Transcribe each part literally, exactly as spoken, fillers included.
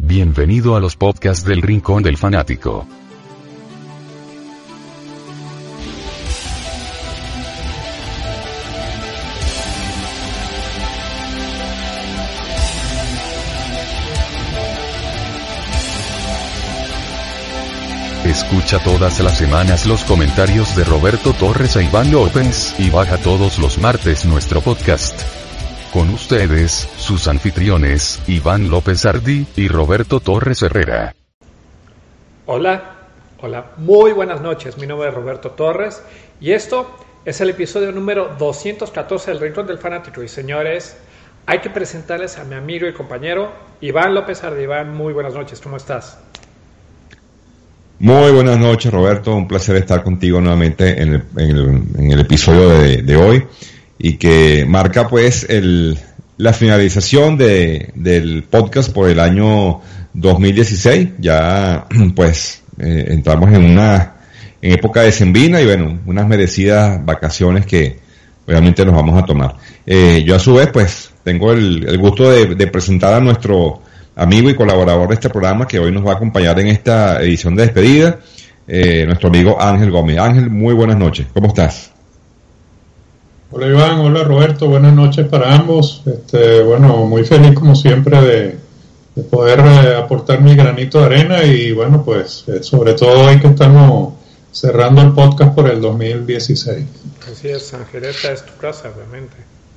Bienvenido a los podcasts del Rincón del Fanático. Escucha todas las semanas los comentarios de Roberto Torres e Iván López, y baja todos los martes nuestro podcast. Con ustedes, sus anfitriones, Iván López Ardi y Roberto Torres Herrera. Hola, hola, muy buenas noches, mi nombre es Roberto Torres, y esto es el episodio número doscientos catorce del Rincón del Fanático. Y señores, hay que presentarles a mi amigo y compañero, Iván López Ardi. Iván, muy buenas noches, ¿cómo estás? Muy buenas noches, Roberto, un placer estar contigo nuevamente en el, en el, en el episodio de, de hoy, y que marca pues el, la finalización de, del podcast por el año dos mil dieciséis. Ya pues eh, entramos en una en época decembrina y bueno, unas merecidas vacaciones que obviamente nos vamos a tomar. Eh, yo a su vez pues tengo el, el gusto de, de presentar a nuestro amigo y colaborador de este programa, que hoy nos va a acompañar en esta edición de despedida, eh, nuestro amigo Ángel Gómez. Ángel, muy buenas noches, ¿cómo estás? Hola Iván, hola Roberto, buenas noches para ambos. Este, bueno, muy feliz como siempre de, de poder eh, aportar mi granito de arena, y bueno, pues eh, sobre todo hoy que estamos cerrando el podcast por el dos mil dieciséis. Así es, Ángel, esta es tu casa, obviamente.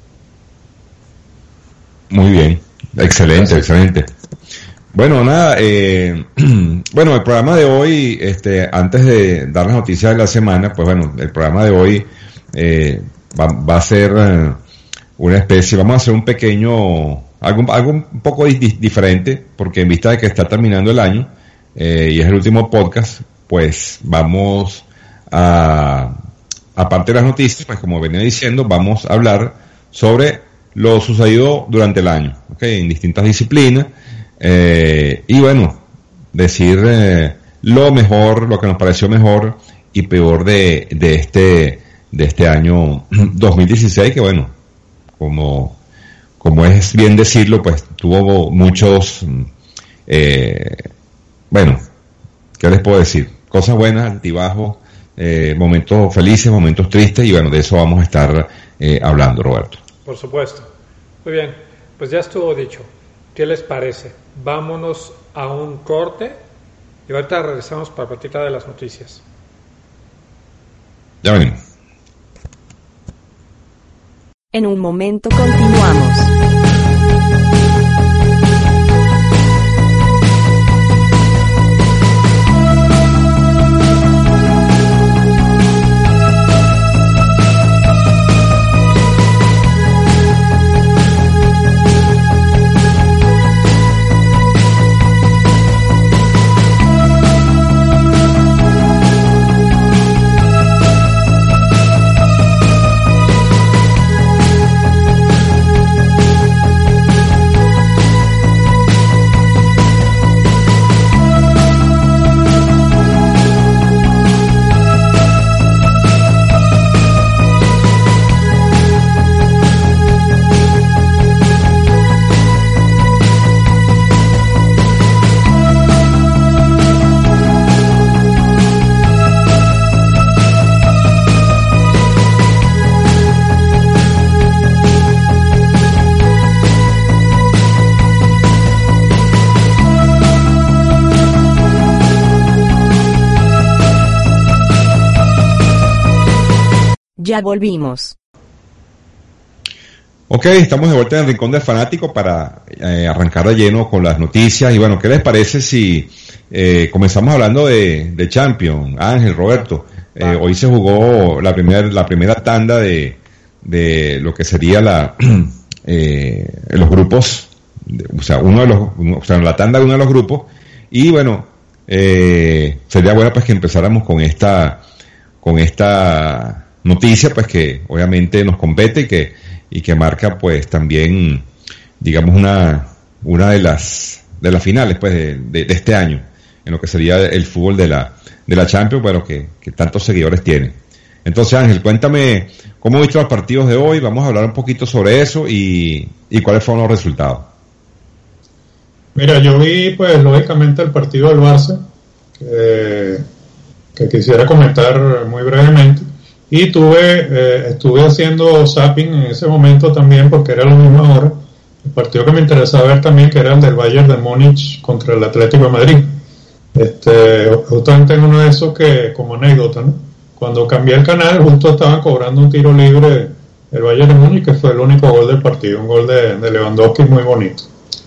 Muy bien, excelente, excelente. Bueno, nada, eh, bueno, el programa de hoy, este, antes de dar las noticias de la semana, pues bueno, el programa de hoy eh, va, va a ser eh, una especie, vamos a hacer un pequeño, algo, algo un poco di- diferente, porque en vista de que está terminando el año, eh, y es el último podcast, pues vamos a, aparte de las noticias, pues como venía diciendo, vamos a hablar sobre lo sucedido durante el año, ¿okay? En distintas disciplinas. Eh, y bueno, decir eh, lo mejor, lo que nos pareció mejor y peor de, de este de este año dos mil dieciséis, que bueno, como como es bien decirlo, pues tuvo muchos eh, bueno, ¿qué les puedo decir? Cosas buenas, altibajos, eh, momentos felices, momentos tristes, y bueno, de eso vamos a estar eh, hablando, Roberto. Por supuesto. Muy bien, pues ya estuvo dicho. ¿Qué les parece? Vámonos a un corte y ahorita regresamos para platicar de las noticias. Ya venimos. En un momento continuamos. Ya volvimos. Ok, estamos de vuelta en el Rincón del Fanático para eh, arrancar de lleno con las noticias. Y bueno, ¿qué les parece si eh, comenzamos hablando de, de Champions? Ángel, Roberto, eh, hoy se jugó la primera la primera tanda de, de lo que sería la eh, los grupos, de, o sea, uno de los, o sea, la tanda de uno de los grupos. Y bueno, eh, sería bueno pues que empezáramos con esta con esta noticia, pues que obviamente nos compete y que y que marca pues también, digamos, una una de las de las finales pues de, de, de este año en lo que sería el fútbol de la de la Champions, pero que, que tantos seguidores tiene. Entonces, Ángel, cuéntame cómo viste los partidos de hoy. Vamos a hablar un poquito sobre eso y, y cuáles fueron los resultados. Mira, yo vi, pues, lógicamente el partido del Barça, que, que quisiera comentar muy brevemente, y tuve, eh, estuve haciendo zapping en ese momento también, porque era la misma hora, el partido que me interesaba ver también, que era el del Bayern de Múnich contra el Atlético de Madrid. Este, justamente en uno de esos que, como anécdota, ¿no? Cuando cambié el canal, justo estaban cobrando un tiro libre el Bayern de Múnich, que fue el único gol del partido, un gol de, de Lewandowski muy bonito.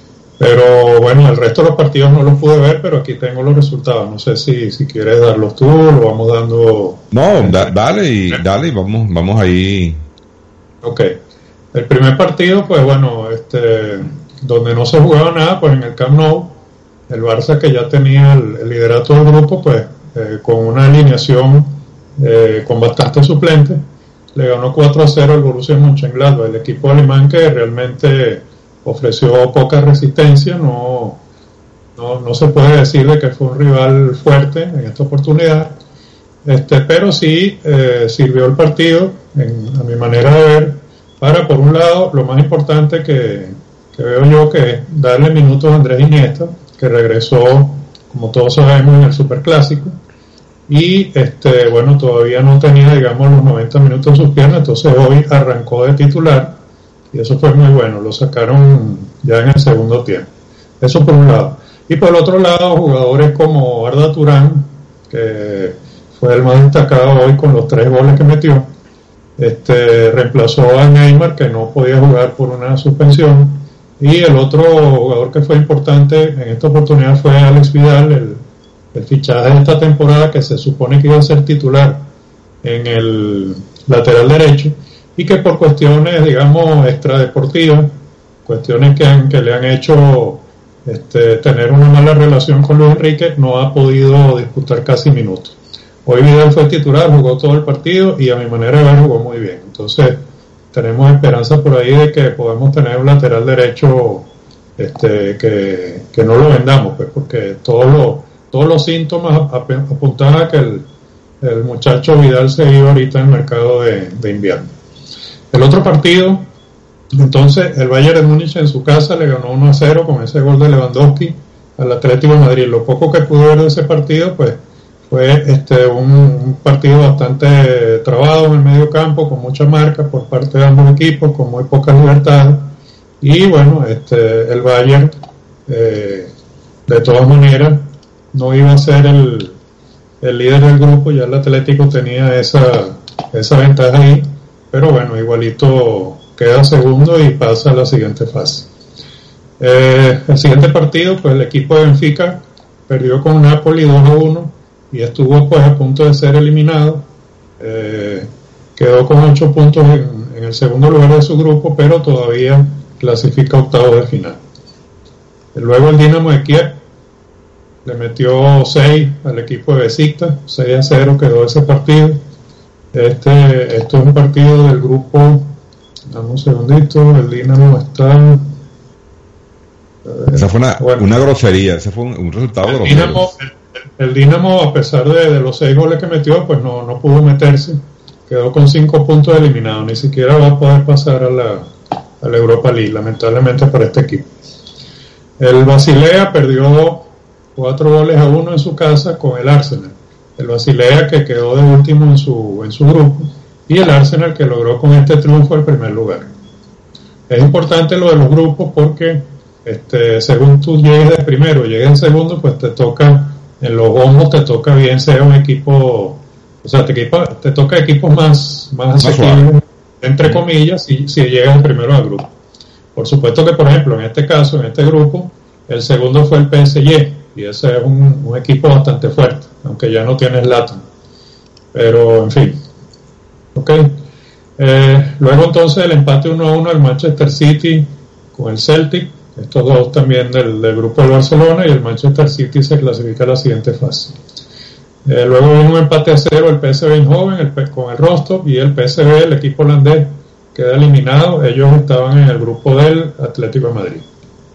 Pero bueno, el resto de los partidos no los pude ver, pero aquí tengo los resultados. No sé si, si quieres darlos tú, lo vamos dando. No, da, dale y dale y vamos, vamos ahí. Ok. El primer partido, pues bueno, este, donde no se jugaba nada, pues en el Camp Nou, el Barça, que ya tenía el, el liderato del grupo, pues eh, con una alineación eh, con bastante suplentes, le ganó cuatro a cero al Borussia Mönchengladbach, el equipo alemán que realmente ofreció poca resistencia. No, no, no se puede decir de que fue un rival fuerte en esta oportunidad, este, pero sí eh, sirvió el partido, en, a mi manera de ver, para, por un lado, lo más importante que, que veo yo, que es darle minutos a Andrés Iniesta, que regresó, como todos sabemos, en el Superclásico, y este bueno, todavía no tenía, digamos, los noventa minutos en sus piernas, entonces hoy arrancó de titular, y eso fue muy bueno, lo sacaron ya en el segundo tiempo. Eso por un lado. Y por el otro lado, jugadores como Arda Turán, que fue el más destacado hoy con los tres goles que metió, este reemplazó a Neymar, que no podía jugar por una suspensión, y el otro jugador que fue importante en esta oportunidad fue Alex Vidal, el, el fichaje de esta temporada, que se supone que iba a ser titular en el lateral derecho, y que por cuestiones, digamos, extradeportivas, cuestiones que, han, que le han hecho este, tener una mala relación con Luis Enrique, no ha podido disputar casi minutos. Hoy Vidal fue titular, jugó todo el partido y a mi manera de ver jugó muy bien. Entonces tenemos esperanza por ahí de que podemos tener un lateral derecho este, que, que no lo vendamos, pues, porque todos los, todos los síntomas apuntan a que el, el muchacho Vidal se iba ahorita en el mercado de, de invierno. El otro partido, entonces, el Bayern de Múnich en su casa le ganó uno a cero con ese gol de Lewandowski al Atlético de Madrid. Lo poco que pude ver de ese partido, pues, fue este un, un partido bastante trabado en el medio campo, con mucha marca por parte de ambos equipos, con muy pocas libertades. Y bueno, este el Bayern, eh, de todas maneras, no iba a ser el, el líder del grupo, ya el Atlético tenía esa, esa ventaja ahí. Pero bueno, igualito queda segundo y pasa a la siguiente fase. Eh, el siguiente partido, pues el equipo de Benfica perdió con Napoli dos a uno y estuvo pues a punto de ser eliminado. Eh, quedó con ocho puntos en, en el segundo lugar de su grupo, pero todavía clasifica octavo de final. Luego el Dinamo de Kiev le metió seis al equipo de Besiktas, seis a cero quedó ese partido. Este, esto es un partido del grupo, dame un segundito, el Dinamo está... Esa fue una, bueno, una grosería, ese fue un, un resultado el grosero. Dinamo, el, el Dinamo, a pesar de, de los seis goles que metió, pues no, no pudo meterse, quedó con cinco puntos eliminado, ni siquiera va a poder pasar a la, a la Europa League, lamentablemente para este equipo. El Basilea perdió cuatro goles a uno en su casa con el Arsenal. El Basilea, que quedó de último en su, en su grupo, y el Arsenal, que logró con este triunfo el primer lugar. Es importante lo de los grupos porque este, según tú llegues de primero o llegues en segundo, pues te toca, en los bombos te toca bien ser un equipo, o sea, te, te toca equipos más, más asequibles, entre comillas, si, si llegas primero al grupo. Por supuesto que, por ejemplo, en este caso, en este grupo, el segundo fue el P S G, y ese es un, un equipo bastante fuerte, aunque ya no tiene Zlatan. Pero, en fin. Ok. Eh, luego, entonces, el empate uno a uno del Manchester City con el Celtic. Estos dos también del, del grupo del Barcelona, y el Manchester City se clasifica a la siguiente fase. Eh, luego viene un empate a cero el P S V Eindhoven el, con el Rostov, y el P S V, el equipo holandés, queda eliminado. Ellos estaban en el grupo del Atlético de Madrid.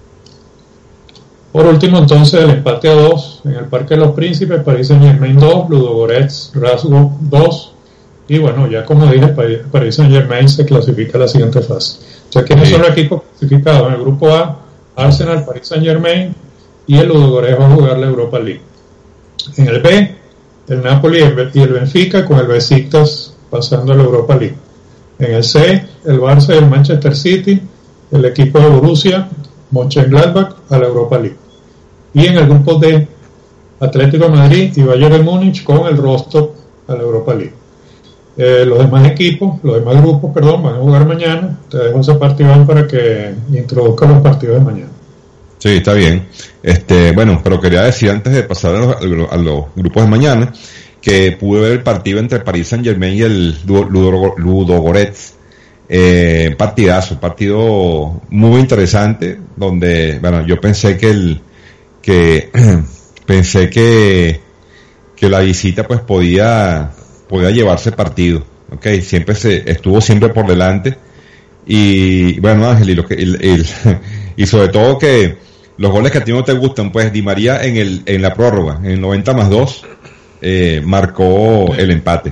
Por último, entonces, el empate a dos en el Parque de los Príncipes, Paris Saint-Germain dos, Ludogorets Razgrad dos, y bueno, ya como dije, Paris Saint-Germain se clasifica a la siguiente fase. Entonces, ¿quiénes sí. son los equipos clasificados? En el grupo A, Arsenal, Paris Saint Germain, y el Ludogorets va a jugar la Europa League. En el B, el Napoli y el Benfica, con el Besiktas pasando a la Europa League. En el C, el Barça y el Manchester City, el equipo de Borussia Mönchengladbach a la Europa League. Y en el grupo D, Atlético de Madrid y Bayern de Múnich con el Rostock a la Europa League. Eh, los demás equipos, los demás grupos, perdón, van a jugar mañana. Te dejo ese partido para que introduzca los partidos de mañana. Sí, está bien. Este, bueno, pero quería decir antes de pasar a los, a los grupos de mañana que pude ver el partido entre Paris Saint Germain y el Ludogorets. Eh, partidazo, partido muy interesante, donde, bueno, yo pensé que el, que, pensé que, que la visita pues podía, podía llevarse partido, okay, siempre se, estuvo siempre por delante, y bueno, Ángel, y lo que, el, el, y sobre todo que los goles que a ti no te gustan, pues Di María en el, en la prórroga, en el noventa más dos, eh, marcó el empate.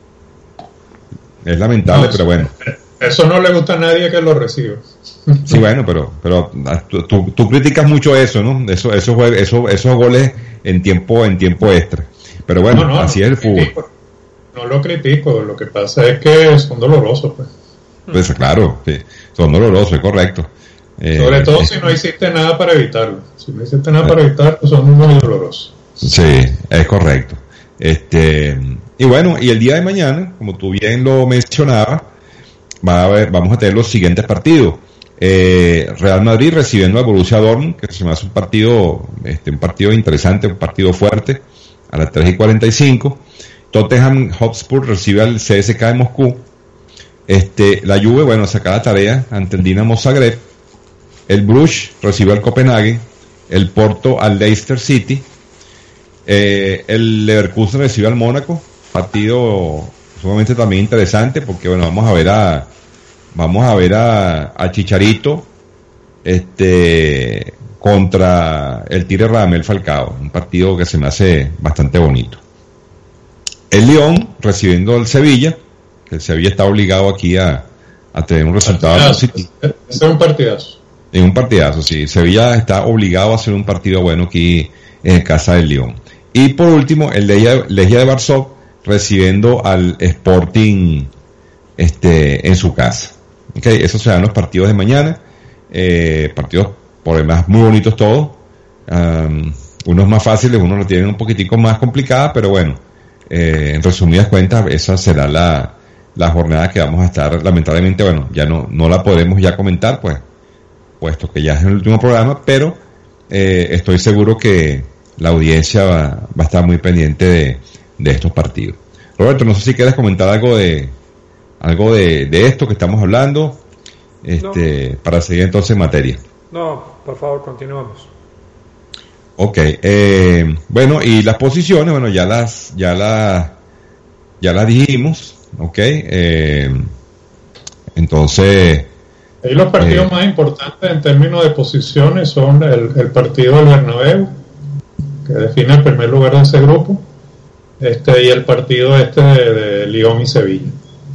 Es lamentable, no, pero bueno. Eso no le gusta a nadie que lo reciba. Sí, bueno, pero pero tú, tú, tú criticas mucho eso, ¿no? Eso, eso, eso, esos goles en tiempo en tiempo extra. Pero bueno, no, no, así no es el fútbol. No lo critico, lo que pasa es que son dolorosos, pues. Pues claro, sí, son dolorosos, es correcto. Eh, Sobre todo eh, si no hiciste nada para evitarlo. Si no hiciste nada eh, para evitarlo, son muy dolorosos. Sí, es correcto. Este, y bueno, y el día de mañana, como tú bien lo mencionabas, va a haber, vamos a tener los siguientes partidos. Eh, Real Madrid recibiendo al Borussia Dortmund, que se me hace un partido, este, un partido interesante, un partido fuerte, a las tres y cuarenta y cinco. Tottenham Hotspur recibe al C S K de Moscú. Este, la Juve, bueno, saca la tarea ante el Dinamo Zagreb. El Bruges recibe al Copenhague. El Porto al Leicester City. Eh, el Leverkusen recibe al Mónaco. Partido sumamente también interesante, porque bueno, vamos a ver a vamos a ver a, a Chicharito este contra el Tigre Radamel Falcao, un partido que se me hace bastante bonito. El Lyon recibiendo al Sevilla, que el Sevilla está obligado aquí a, a tener un resultado positivo. Es un partidazo. Es un partidazo, sí. Sevilla está obligado a hacer un partido bueno aquí en casa del Lyon. Y por último, el Legia, Legia de Varsovia recibiendo al Sporting este en su casa. Okay, esos serán los partidos de mañana. Eh, partidos por demás muy bonitos todos. Um, unos más fáciles, unos lo tienen un poquitico más complicadas, pero bueno, eh, en resumidas cuentas, esa será la, la jornada que vamos a estar, lamentablemente, bueno, ya no, no la podemos ya comentar, pues, puesto que ya es el último programa, pero eh, estoy seguro que la audiencia va, va a estar muy pendiente de, de estos partidos. Roberto, no sé si quieres comentar algo de algo de, de esto que estamos hablando, este, no. Para seguir entonces en materia. No, por favor, continuamos. Ok, eh, bueno, y las posiciones, bueno, ya las, ya las, ya las dijimos, ok, eh, entonces. Ahí los partidos eh, más importantes en términos de posiciones son el, el partido del Bernabéu, que define el primer lugar de ese grupo, este y el partido este de, de Lyon y Sevilla.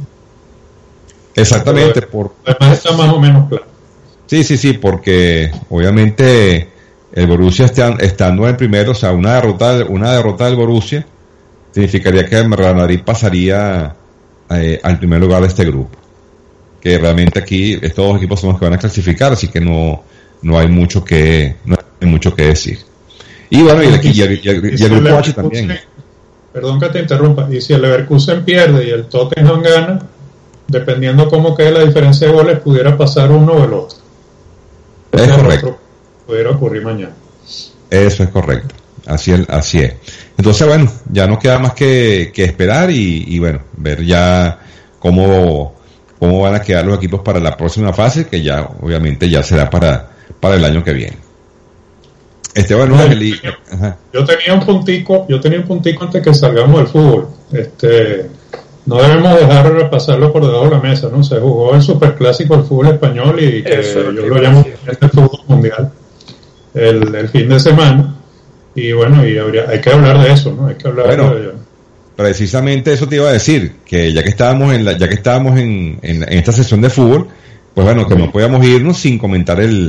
Exactamente. Por, además está más o menos claro. Sí, sí, sí, porque obviamente el Borussia está, estando en primero, o sea, una derrota, una derrota del Borussia significaría que el Real Madrid pasaría eh, al primer lugar de este grupo. Que realmente aquí estos dos equipos son los que van a clasificar, así que no, no hay mucho que, no hay mucho que decir. Y bueno, y, el, y, el, y, el, y el grupo H también. Perdón que te interrumpa, y si el Leverkusen pierde y el Tottenham gana, dependiendo cómo quede la diferencia de goles, pudiera pasar uno o el otro. Es o sea, correcto. Pudiera ocurrir mañana. Eso es correcto. Así es, así es. Entonces, bueno, ya no queda más que, que esperar y, y bueno, ver ya cómo, cómo van a quedar los equipos para la próxima fase, que ya obviamente ya será para, para el año que viene. Este, bueno, yo, tenía, yo tenía un puntico, yo tenía un puntico antes que salgamos del fútbol. Este, no debemos dejar de pasarlo por debajo de la mesa, ¿no? Se jugó el superclásico del fútbol español y que yo lo llamo este fútbol mundial el, el fin de semana. Y bueno, y habría, hay que hablar de eso, ¿no? Hay que hablar bueno, de ello. Precisamente eso te iba a decir, que ya que estábamos en la, ya que estábamos en, en, en esta sesión de fútbol, pues bueno, que no podíamos irnos sin comentar el,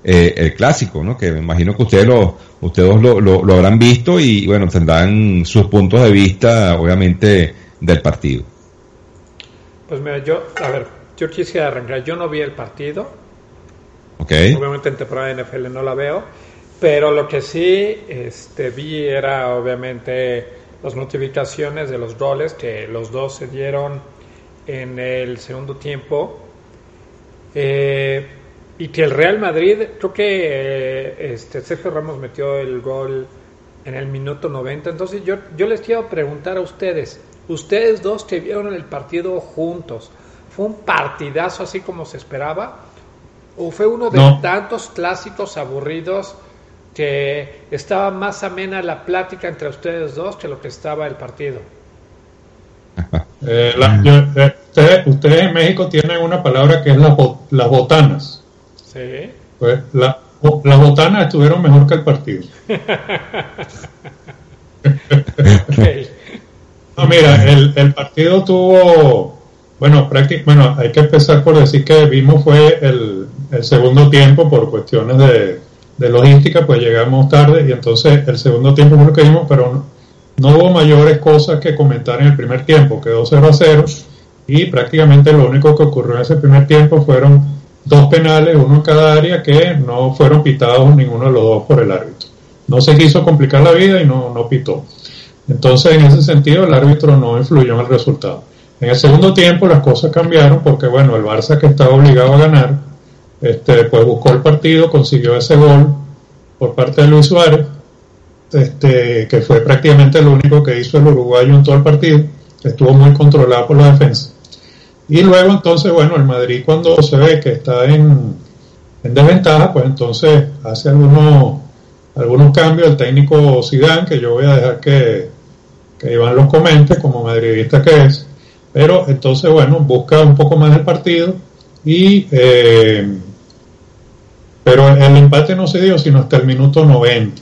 eh, el clásico, ¿no? Que me imagino que ustedes lo, ustedes lo, lo, lo habrán visto y bueno, tendrán sus puntos de vista, obviamente, del partido. Pues mira, yo, a ver, yo quisiera arrancar, yo no vi el partido, okay. Obviamente en temporada de N F L no la veo, pero lo que sí este, vi era obviamente las notificaciones de los goles, que los dos se dieron en el segundo tiempo, eh, y que el Real Madrid, creo que eh, este Sergio Ramos metió el gol en el minuto noventa. Entonces yo, yo les quiero preguntar a ustedes, ustedes dos que vieron el partido juntos, ¿fue un partidazo así como se esperaba? ¿O fue uno de no. tantos clásicos aburridos que estaba más amena la plática entre ustedes dos que lo que estaba el partido? Eh, la, yo, eh, ustedes, ustedes en México tienen una palabra que es las las botanas. Sí. Pues la, las botanas estuvieron mejor que el partido. Okay. No, mira, el, el partido tuvo, bueno, prácticamente, bueno, hay que empezar por decir que vimos fue el, el segundo tiempo por cuestiones de, de logística, pues llegamos tarde y entonces el segundo tiempo fue lo que vimos, pero no, no hubo mayores cosas que comentar en el primer tiempo, quedó cero a cero y prácticamente lo único que ocurrió en ese primer tiempo fueron dos penales, uno en cada área, que no fueron pitados ninguno de los dos por el árbitro. No se quiso complicar la vida y no, no pitó. Entonces, en ese sentido, el árbitro no influyó en el resultado. En el segundo tiempo las cosas cambiaron porque, bueno, el Barça, que estaba obligado a ganar, este, pues buscó el partido, consiguió ese gol por parte de Luis Suárez, este, que fue prácticamente lo único que hizo el uruguayo en todo el partido, estuvo muy controlado por la defensa. Y luego entonces, bueno, el Madrid, cuando se ve que está en, en desventaja, pues entonces hace algunos algunos cambios el técnico Zidane, que yo voy a dejar que, que Iván los comente como madridista que es, pero entonces, bueno, busca un poco más el partido y eh, pero el empate no se dio sino hasta el minuto noventa.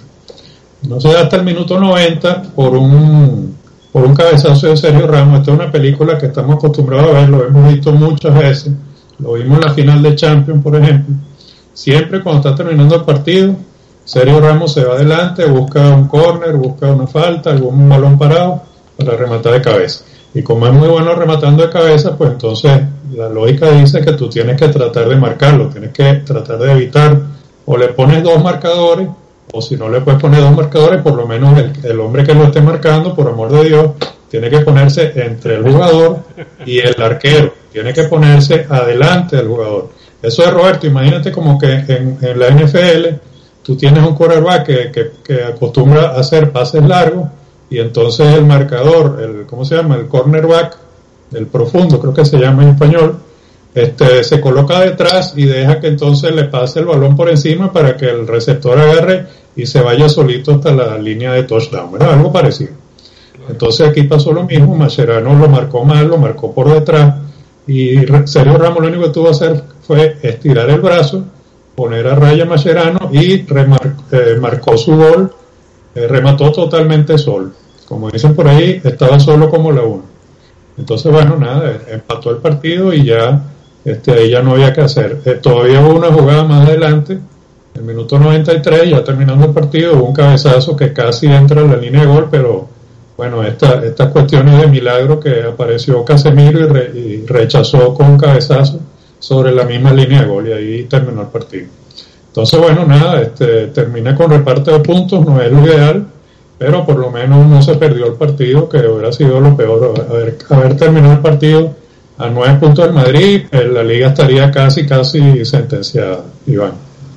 No se da hasta el minuto noventa por un por un cabezazo de Sergio Ramos. Esta es una película que estamos acostumbrados a ver, lo hemos visto muchas veces, lo vimos en la final de Champions, por ejemplo. Siempre cuando está terminando el partido, Sergio Ramos se va adelante, busca un córner, busca una falta, algún balón parado para rematar de cabeza. Y como es muy bueno rematando de cabeza, pues entonces la lógica dice que tú tienes que tratar de marcarlo, tienes que tratar de evitar, o le pones dos marcadores, o si no le puedes poner dos marcadores, por lo menos el, el hombre que lo esté marcando, por amor de Dios, tiene que ponerse entre el jugador y el arquero, tiene que ponerse adelante del jugador. Eso es, Roberto, imagínate como que en, en la N F L tú tienes un quarterback que, que, que acostumbra a hacer pases largos y entonces el marcador, el ¿cómo se llama? El cornerback, el profundo creo que se llama en español, este se coloca detrás y deja que entonces le pase el balón por encima para que el receptor agarre y se vaya solito hasta la línea de touchdown, ¿verdad? Algo parecido. Entonces aquí pasó lo mismo, Mascherano lo marcó mal, lo marcó por detrás y Sergio Ramos lo único que tuvo que hacer fue estirar el brazo, poner a raya Mascherano y remar, eh, marcó su gol, eh, remató totalmente solo. Como dicen por ahí, estaba solo como la uno. Entonces, bueno, nada, empató el partido y ya este, ahí ya no había que hacer. Eh, todavía hubo una jugada más adelante, en el minuto noventa y tres, ya terminando el partido, hubo un cabezazo que casi entra en la línea de gol, pero bueno, esta, estas cuestiones de milagro que apareció Casemiro y, re, y rechazó con un cabezazo sobre la misma línea de gol y ahí terminó el partido. Entonces, bueno, nada, este, termina con reparto de puntos, no es lo ideal, pero por lo menos no se perdió el partido, que hubiera sido lo peor. Haber, haber terminado el partido a nueve puntos del Madrid, la liga estaría casi, casi sentenciada, Iván.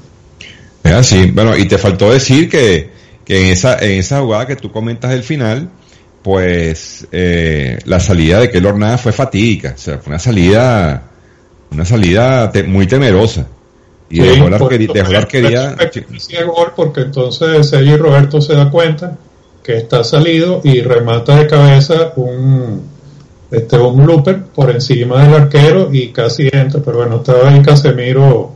Es así. Bueno, y te faltó decir que, que en esa en esa jugada que tú comentas del final, pues eh, la salida de Keylor Navas fue fatídica, o sea, fue una salida una salida te, muy temerosa y sí, dejó la arquería, dejó la arquería gol porque entonces Sergio Roberto se da cuenta que está salido y remata de cabeza un este un looper por encima del arquero y casi entra, pero bueno, estaba ahí Casemiro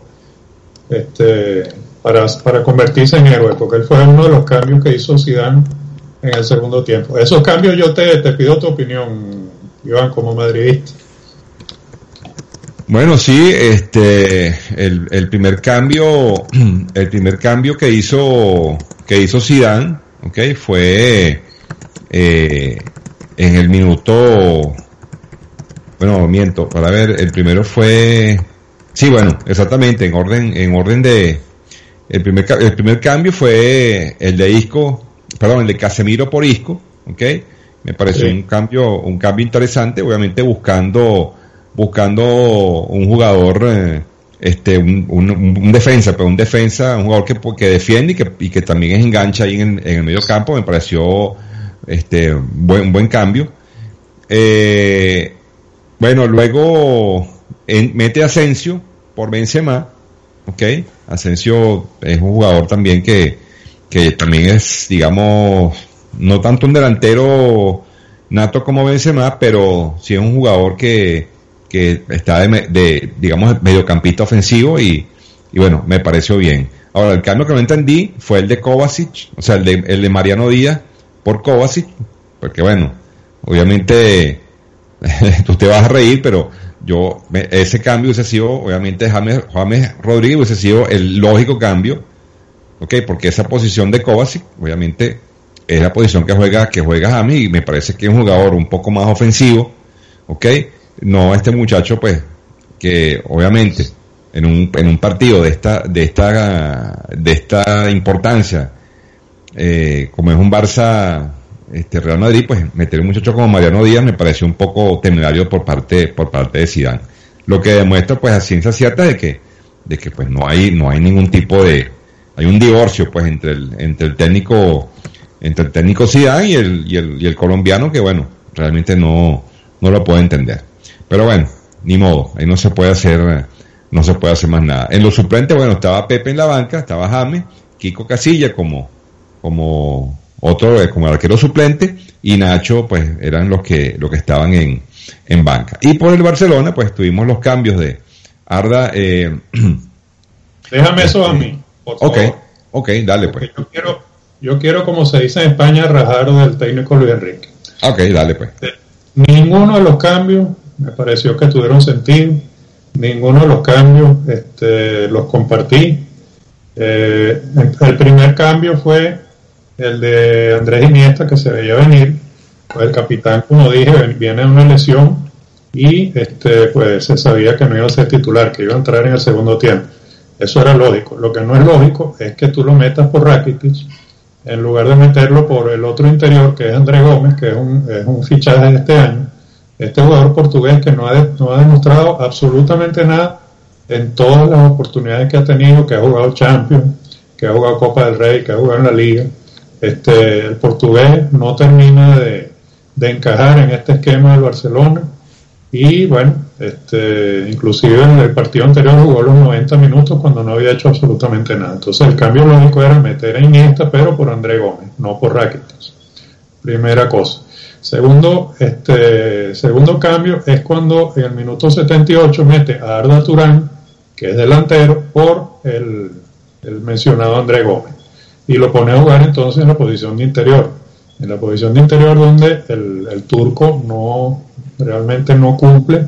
este para para convertirse en héroe, porque él fue uno de los cambios que hizo Zidane en el segundo tiempo. Esos cambios yo te, te pido tu opinión, Iván, como madridista. Bueno, sí, este, el, el primer cambio, el primer cambio que hizo, que hizo Zidane, okay, fue eh, en el minuto, bueno, miento, para ver, el primero fue, sí, bueno, exactamente, en orden, en orden de, el primer, el primer cambio fue el de Isco, perdón, el de Casemiro por Isco, okay, me pareció sí. un cambio, un cambio interesante, obviamente buscando, buscando un jugador, eh, este, un, un, un defensa, pero un defensa, un jugador que, que defiende y que, y que también es engancha ahí en, en el medio campo, me pareció, este, buen, buen cambio. Eh, bueno, luego en, mete a Asensio por Benzema, ok, Asensio es un jugador también que, que también es, digamos, no tanto un delantero nato como Benzema, pero sí es un jugador que que está de, de digamos, mediocampista ofensivo y, y bueno, me pareció bien. Ahora, el cambio que no entendí fue el de Kovacic, o sea, el de, el de Mariano Díaz por Kovacic, porque bueno, obviamente, tú te vas a reír, pero yo, me, ese cambio hubiese sido, obviamente, James, James Rodríguez hubiese sido el lógico cambio, ok, porque esa posición de Kovacic, obviamente, es la posición que juega, que juega James y me parece que es un jugador un poco más ofensivo, ok, no este muchacho pues que obviamente en un en un partido de esta de esta de esta importancia eh, como es un Barça este Real Madrid, pues meter un muchacho como Mariano Díaz me pareció un poco temerario por parte por parte de Zidane, lo que demuestra pues a ciencia cierta de que de que pues no hay no hay ningún tipo de hay un divorcio pues entre el entre el técnico entre el técnico Zidane y el y el y el colombiano, que bueno, realmente no no lo puedo entender. Pero bueno, ni modo, ahí no se puede hacer, no se puede hacer más nada. En los suplentes, bueno, estaba Pepe en la banca, estaba James, Kiko Casilla como, como otro, como arquero suplente, y Nacho, pues, eran los que, los que estaban en, en banca. Y por el Barcelona, pues, tuvimos los cambios de Arda, eh, déjame eso a mí, por favor. Ok, ok, dale pues. Yo quiero, yo quiero, como se dice en España, rajar del técnico Luis Enrique. Ok, dale pues. Ninguno de los cambios me pareció que tuvieron sentido, ninguno de los cambios este, los compartí. Eh, el primer cambio fue el de Andrés Iniesta, que se veía venir, pues el capitán, como dije, viene de una lesión y este, pues se sabía que no iba a ser titular, que iba a entrar en el segundo tiempo. Eso era lógico. Lo que no es lógico es que tú lo metas por Rakitic en lugar de meterlo por el otro interior, que es André Gómez, que es un, es un fichaje de este año. Este jugador portugués que no ha, de, no ha demostrado absolutamente nada en todas las oportunidades que ha tenido, que ha jugado Champions, que ha jugado Copa del Rey, que ha jugado en la Liga. Este, el portugués no termina de, de encajar en este esquema del Barcelona y bueno, este, inclusive en el partido anterior jugó los noventa minutos cuando no había hecho absolutamente nada. Entonces el cambio lógico era meter a Iniesta, pero por André Gómez, no por Rakitic. Primera cosa. Segundo, este, segundo cambio es cuando en el minuto setenta y ocho mete a Arda Turán, que es delantero, por el, el mencionado André Gómez, y lo pone a jugar entonces en la posición de interior, en la posición de interior donde el, el turco no realmente no cumple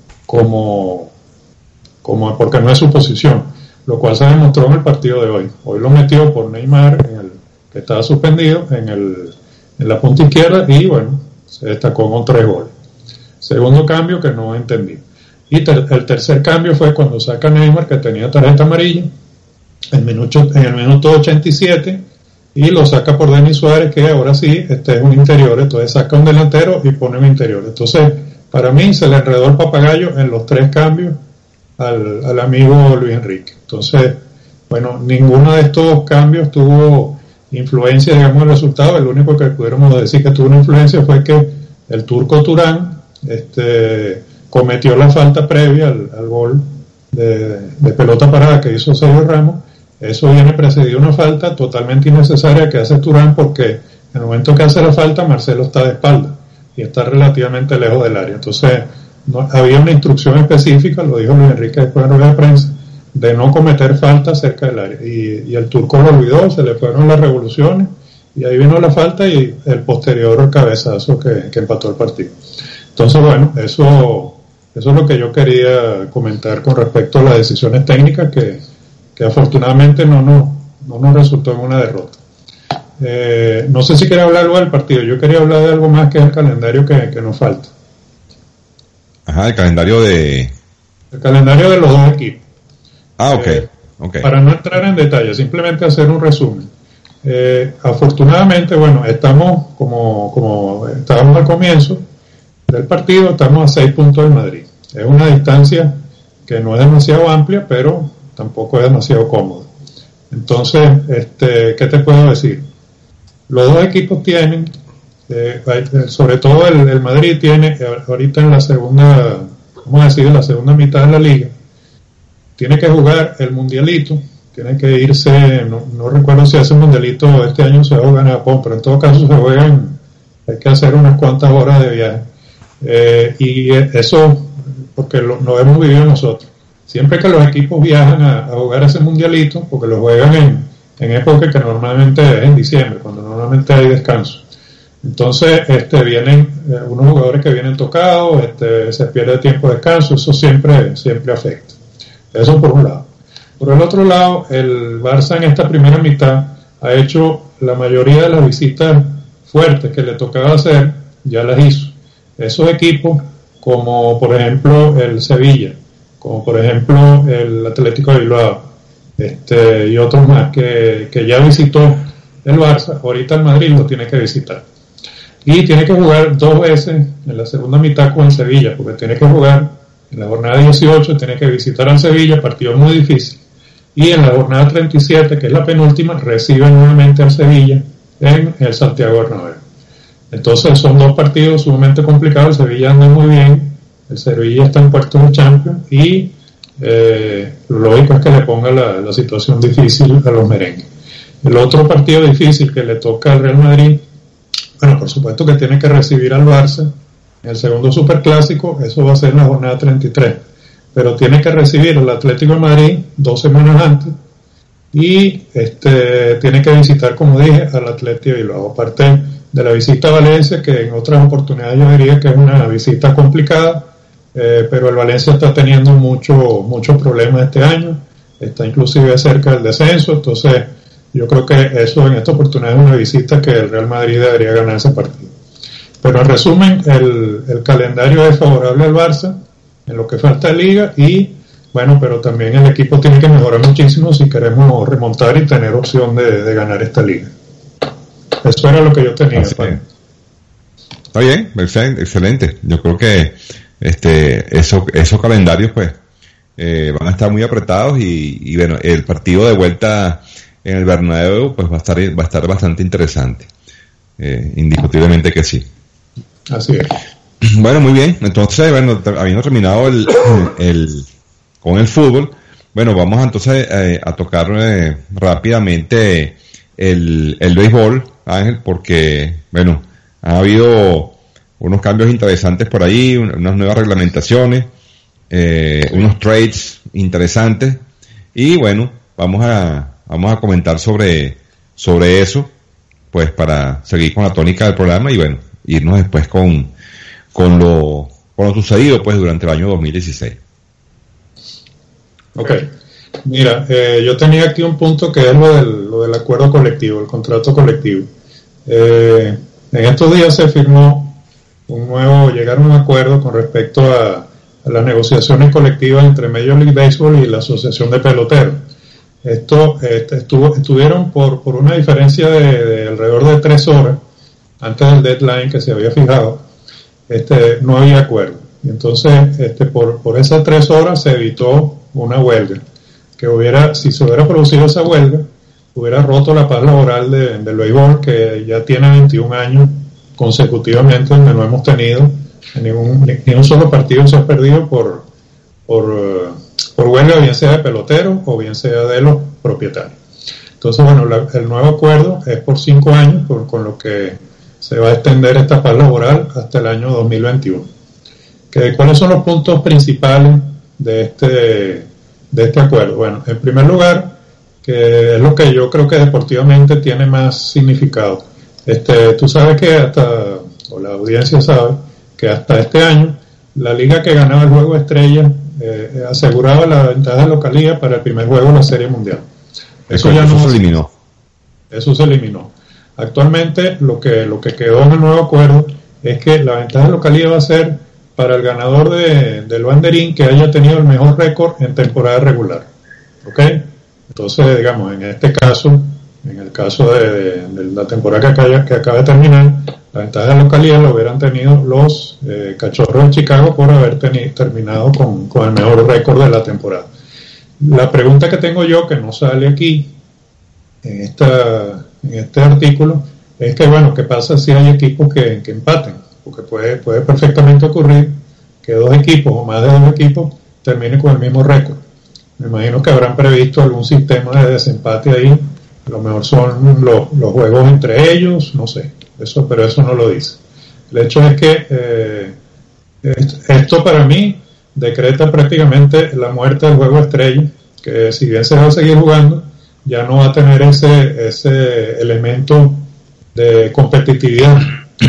como, como porque no es su posición, lo cual se demostró en el partido de hoy. Hoy lo metió por Neymar, en el, que estaba suspendido, en el en la punta izquierda y bueno, se destacó con tres goles. Segundo cambio que no entendí. Y ter- el tercer cambio fue cuando saca Neymar, que tenía tarjeta amarilla, en, minuto, en el minuto ochenta y siete, y lo saca por Denis Suárez, que ahora sí, este es un interior, entonces saca un delantero y pone un interior. Entonces, para mí se le enredó el papagayo en los tres cambios al, al amigo Luis Enrique. Entonces, bueno, ninguno de estos cambios tuvo influencia, digamos, el resultado. El único que pudiéramos decir que tuvo una influencia fue que el turco Turán este, cometió la falta previa al, al gol de, de pelota parada que hizo Sergio Ramos. Eso viene precedido de una falta totalmente innecesaria que hace Turán, porque en el momento que hace la falta Marcelo está de espalda y está relativamente lejos del área. Entonces no, había una instrucción específica, lo dijo Luis Enrique después en la rueda de prensa, de no cometer falta cerca del área, y, y el turco lo olvidó, se le fueron las revoluciones y ahí vino la falta y el posterior cabezazo que, que empató el partido. Entonces bueno, eso eso es lo que yo quería comentar con respecto a las decisiones técnicas que, que afortunadamente no, no, no nos resultó en una derrota. Eh, no sé si quiere hablar algo del partido. Yo quería hablar de algo más que es el calendario que, que nos falta. Ajá, el calendario de... El calendario de los dos equipos. Ah, ok. Eh, okay. Para no entrar en detalle, simplemente hacer un resumen. Eh, afortunadamente, bueno, estamos como, como estábamos al comienzo del partido, estamos a seis puntos del Madrid. Es una distancia que no es demasiado amplia, pero tampoco es demasiado cómoda. Entonces, este, ¿qué te puedo decir? Los dos equipos tienen, eh, sobre todo el, el Madrid tiene ahorita en la segunda, vamos a decir, en la segunda mitad de la liga, tiene que jugar el mundialito, tiene que irse, no, no recuerdo si ese mundialito este año se va a jugar en Japón, pero en todo caso se juegan, hay que hacer unas cuantas horas de viaje. Eh, y eso, porque lo, lo hemos vivido nosotros. Siempre que los equipos viajan a, a jugar ese mundialito, porque lo juegan en, en época que normalmente es en diciembre, cuando normalmente hay descanso. Entonces, este, vienen eh, unos jugadores que vienen tocados, este, se pierde tiempo de descanso, eso siempre, siempre afecta. Eso por un lado. Por el otro lado, el Barça en esta primera mitad ha hecho la mayoría de las visitas fuertes que le tocaba hacer, ya las hizo. Esos equipos, como por ejemplo el Sevilla, como por ejemplo el Atlético de Bilbao, este, y otros más que, que ya visitó el Barça, ahorita el Madrid lo tiene que visitar. Y tiene que jugar dos veces en la segunda mitad con el Sevilla, porque tiene que jugar en la jornada dieciocho, tiene que visitar al Sevilla, partido muy difícil. Y en la jornada treinta y siete, que es la penúltima, recibe nuevamente al Sevilla en el Santiago Bernabéu. Entonces son dos partidos sumamente complicados. El Sevilla anda muy bien, el Sevilla está en puestos de Champions y eh, lo lógico es que le ponga la, la situación difícil a los merengues. El otro partido difícil que le toca al Real Madrid, bueno, por supuesto que tiene que recibir al Barça en el segundo superclásico, eso va a ser en la jornada treinta y tres, pero tiene que recibir al Atlético de Madrid dos semanas antes y este tiene que visitar, como dije, al Atlético de Bilbao, aparte de la visita a Valencia, que en otras oportunidades yo diría que es una visita complicada, eh, pero el Valencia está teniendo mucho, muchos problemas este año, está inclusive cerca del descenso, entonces yo creo que eso en esta oportunidad es una visita que el Real Madrid debería ganar ese partido. Pero en resumen, el, el calendario es favorable al Barça en lo que falta de liga y bueno, pero también el equipo tiene que mejorar muchísimo si queremos remontar y tener opción de, de ganar esta liga. Eso era lo que yo tenía. Está bien, excelente. Yo creo que este esos esos calendarios pues eh, van a estar muy apretados y, y bueno, el partido de vuelta en el Bernabéu pues va a estar va a estar bastante interesante. Eh, indiscutiblemente que sí. Así es. Bueno, muy bien. Entonces, bueno, habiendo terminado el, el con el fútbol, bueno, vamos entonces eh, a tocar eh, rápidamente el, el béisbol, Ángel, porque, bueno, ha habido unos cambios interesantes por ahí, unas nuevas reglamentaciones, eh, unos trades interesantes, y bueno, vamos a, vamos a comentar sobre, sobre eso, pues para seguir con la tónica del programa y bueno, irnos después con, con lo, con lo sucedido pues durante el año dos mil dieciséis. Ok. Mira, eh, yo tenía aquí un punto que es lo del, lo del acuerdo colectivo, el contrato colectivo. Eh, en estos días se firmó un nuevo, llegaron a un acuerdo con respecto a, a las negociaciones colectivas entre Major League Baseball y la Asociación de Peloteros. Esto este, estuvo, estuvieron por, por una diferencia de, de alrededor de tres horas antes del deadline que se había fijado, este, no había acuerdo. Y entonces, este, por, por esas tres horas se evitó una huelga. Que hubiera, si se hubiera producido esa huelga, hubiera roto la paz laboral de, del béisbol, que ya tiene veintiún años consecutivamente donde no hemos tenido ningún, ni un solo partido se ha perdido por, por, por huelga, bien sea de peloteros o bien sea de los propietarios. Entonces, bueno, la, el nuevo acuerdo es por cinco años, por, con lo que se va a extender esta paz laboral hasta el año dos mil veintiuno. ¿Que, ¿Cuáles son los puntos principales de este, de este acuerdo? Bueno, en primer lugar, que es lo que yo creo que deportivamente tiene más significado. Este, tú sabes que hasta, o la audiencia sabe, que hasta este año la liga que ganaba el juego estrella eh, aseguraba la ventaja de localía para el primer juego de la Serie Mundial. Eso, eso ya no se eliminó. Eso se eliminó. Actualmente lo que lo que quedó en el nuevo acuerdo es que la ventaja de localía va a ser para el ganador de, del banderín que haya tenido el mejor récord en temporada regular. ¿Ok? Entonces, digamos, en este caso, en el caso de, de, de la temporada que acaba, que acaba de terminar, la ventaja de localidad lo hubieran tenido los eh, Cachorros de Chicago por haber teni, terminado con, con el mejor récord de la temporada. La pregunta que tengo yo, que no sale aquí en, esta, en este artículo, es que, bueno, ¿qué pasa si hay equipos que, que empaten? Porque puede, puede perfectamente ocurrir que dos equipos o más de dos equipos terminen con el mismo récord. Me imagino que habrán previsto algún sistema de desempate ahí. A lo mejor son los, los juegos entre ellos, no sé, eso, pero eso no lo dice. El hecho es que eh, esto para mí decreta prácticamente la muerte del juego estrella, que si bien se va a seguir jugando, ya no va a tener ese, ese elemento de competitividad,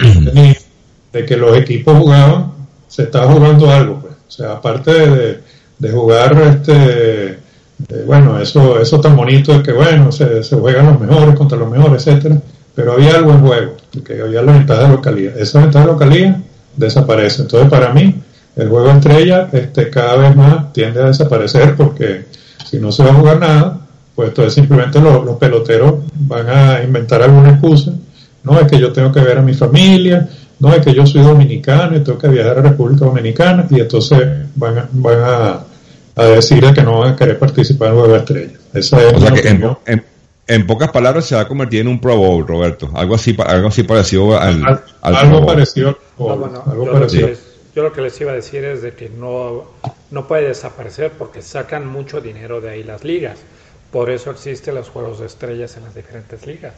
de que los equipos jugaban, se estaba jugando algo, pues. O sea, aparte de, de, de jugar este Eh, bueno, eso eso tan bonito de que, bueno, se, se juegan los mejores contra los mejores, etcétera, pero había algo en juego, porque había la ventaja de localidad. Esa ventaja de localidad desaparece. Entonces, para mí, el juego estrella este, cada vez más tiende a desaparecer, porque si no se va a jugar nada, pues entonces simplemente los, los peloteros van a inventar alguna excusa. No, es que yo tengo que ver a mi familia, no, es que yo soy dominicano y tengo que viajar a República Dominicana, y entonces van a, van a a decirle que no van a querer participar en el juego de estrella. Esa es o sea que en, en, en pocas palabras se va a convertir en un Pro Bowl, Roberto. Algo así, algo así parecido al, al, al algo parecido. Al no, bueno, algo yo, parecido. Lo que les, yo lo que les iba a decir es de que no, no puede desaparecer porque sacan mucho dinero de ahí las ligas. Por eso existen los juegos de estrellas en las diferentes ligas.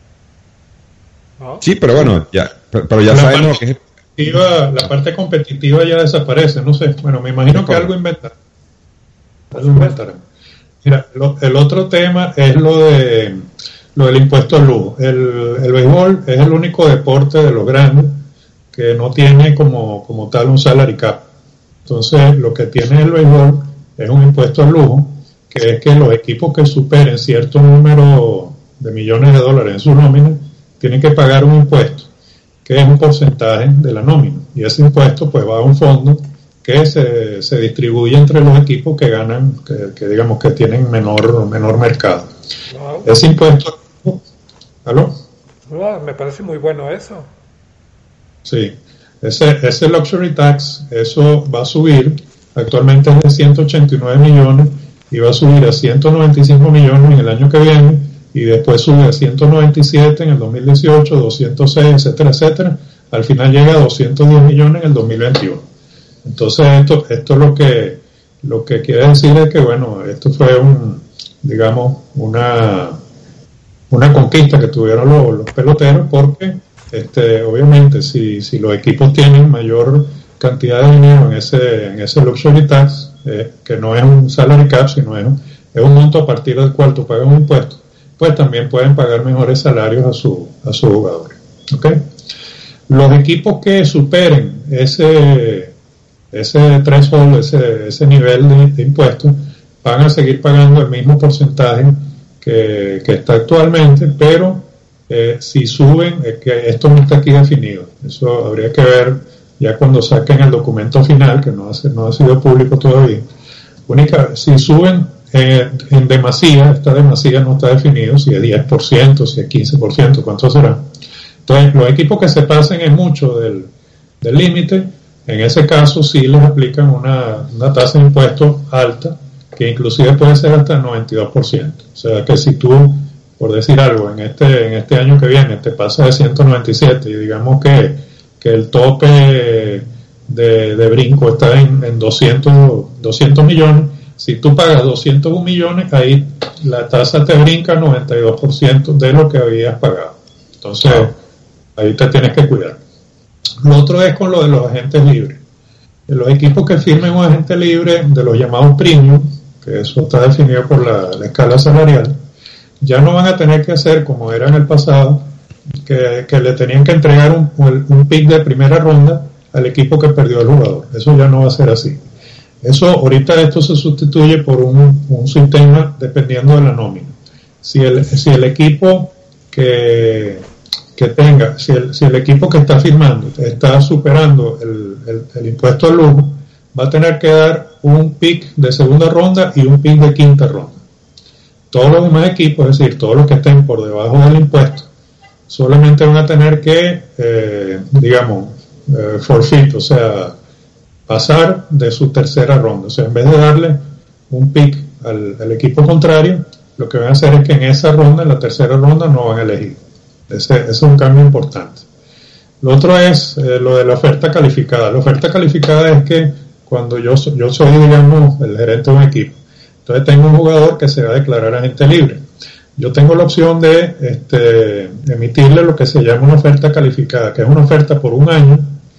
¿No? Sí, pero bueno, ya, pero, pero ya la sabemos que es... la parte competitiva ya desaparece. No sé. Bueno, me imagino que algo inventar. Mira, lo, el otro tema es lo de lo del impuesto al lujo. El, el béisbol es el único deporte de los grandes que no tiene como, como tal un salary cap. Entonces, lo que tiene el béisbol es un impuesto al lujo, que es que los equipos que superen cierto número de millones de dólares en su nómina tienen que pagar un impuesto, que es un porcentaje de la nómina. Y ese impuesto pues va a un fondo que se, se distribuye entre los equipos que ganan, que, que digamos que tienen menor menor mercado. Wow. Ese impuesto... ¿Aló? Wow, me parece muy bueno eso. Sí, ese, ese luxury tax, eso va a subir, actualmente es de ciento ochenta y nueve millones y va a subir a ciento noventa y cinco millones en el año que viene y después sube a ciento noventa y siete en el dos mil dieciocho, doscientos seis, etcétera, etcétera. Al final llega a doscientos diez millones en el dos mil veintiuno. Entonces esto esto lo que lo que quiere decir es que, bueno, esto fue un digamos una una conquista que tuvieron los, los peloteros, porque este obviamente si si los equipos tienen mayor cantidad de dinero en ese en ese luxury tax, eh, que no es un salary cap, sino es un, es un monto a partir del cual tú pagas un impuesto, pues también pueden pagar mejores salarios a su a sus jugadores. ¿Okay? Los equipos que superen ese ese threshold, ese, ese nivel de, de impuestos, van a seguir pagando el mismo porcentaje que, que está actualmente, pero eh, si suben, es que esto no está aquí definido. Eso habría que ver ya cuando saquen el documento final, que no ha, no ha sido público todavía. Única, si suben eh, en demasía, esta demasía no está definido, si es diez por ciento, si es quince por ciento, ¿cuánto será? Entonces, los equipos que se pasen en mucho del del límite, en ese caso sí les aplican una, una tasa de impuestos alta, que inclusive puede ser hasta el noventa y dos por ciento. O sea que si tú, por decir algo, en este en este año que viene te pasa de ciento noventa y siete y digamos que, que el tope de, de brinco está en, en doscientos millones, si tú pagas doscientos un millones, ahí la tasa te brinca noventa y dos por ciento de lo que habías pagado. Entonces, ahí te tienes que cuidar. Lo otro es con lo de los agentes libres. Los equipos que firmen un agente libre de los llamados premium, que eso está definido por la, la escala salarial, ya no van a tener que hacer como era en el pasado, que, que le tenían que entregar un, un pick de primera ronda al equipo que perdió el jugador. Eso ya no va a ser así. Eso, ahorita esto se sustituye por un, un sistema dependiendo de la nómina. Si el, si el equipo que, que tenga, si el, si el equipo que está firmando está superando el, el, el impuesto al lujo, va a tener que dar un pick de segunda ronda y un pick de quinta ronda. Todos los demás equipos, es decir, todos los que estén por debajo del impuesto, solamente van a tener que, eh, digamos, eh, forfeit, o sea, pasar de su tercera ronda. O sea, en vez de darle un pick al, al equipo contrario, lo que van a hacer es que en esa ronda, en la tercera ronda, no van a elegir. Ese, ese es un cambio importante. Lo otro es eh, lo de la oferta calificada. La oferta calificada es que cuando yo, yo soy, digamos, el gerente de un equipo, entonces tengo un jugador que se va a declarar agente libre. Yo tengo la opción de este, emitirle lo que se llama una oferta calificada, que es una oferta por un año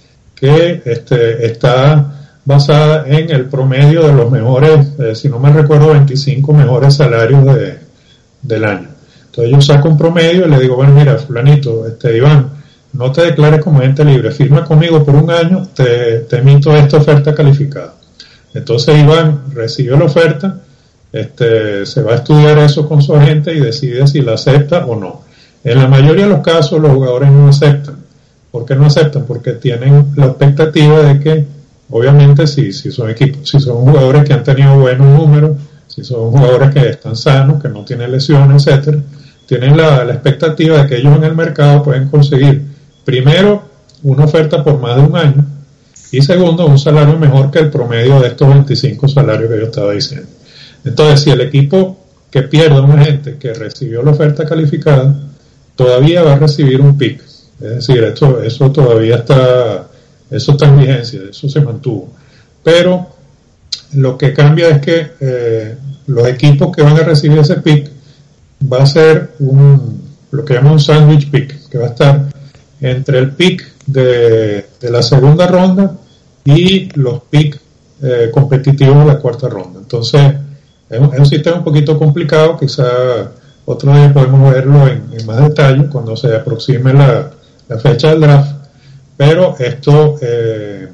que este, está basada en el promedio de los mejores, eh, si no me recuerdo, veinticinco mejores salarios de, del año. Entonces yo saco un promedio y le digo, bueno, mira, fulanito, este, Iván, no te declares como agente libre, firma conmigo por un año, te, te emito esta oferta calificada. Entonces Iván recibe la oferta, este, se va a estudiar eso con su agente y decide si la acepta o no. En la mayoría de los casos los jugadores no aceptan. ¿Por qué no aceptan? Porque tienen la expectativa de que, obviamente, si, si son equipos, si son jugadores que han tenido buenos números, si son jugadores que están sanos, que no tienen lesiones, etcétera, tienen la, la expectativa de que ellos en el mercado pueden conseguir, primero, una oferta por más de un año, y segundo, un salario mejor que el promedio de estos veinticinco salarios que yo estaba diciendo. Entonces, si el equipo que pierde a un agente que recibió la oferta calificada, todavía va a recibir un pick. Es decir, esto, eso todavía está, eso está en vigencia, eso se mantuvo. Pero lo que cambia es que eh, los equipos que van a recibir ese pick va a ser un, lo que llaman un sandwich pick, que va a estar entre el pick de, de la segunda ronda y los picks eh, competitivos de la cuarta ronda. Entonces, es un, es un sistema un poquito complicado, quizá otro día podemos verlo en, en más detalle cuando se aproxime la, la fecha del draft, pero esto eh,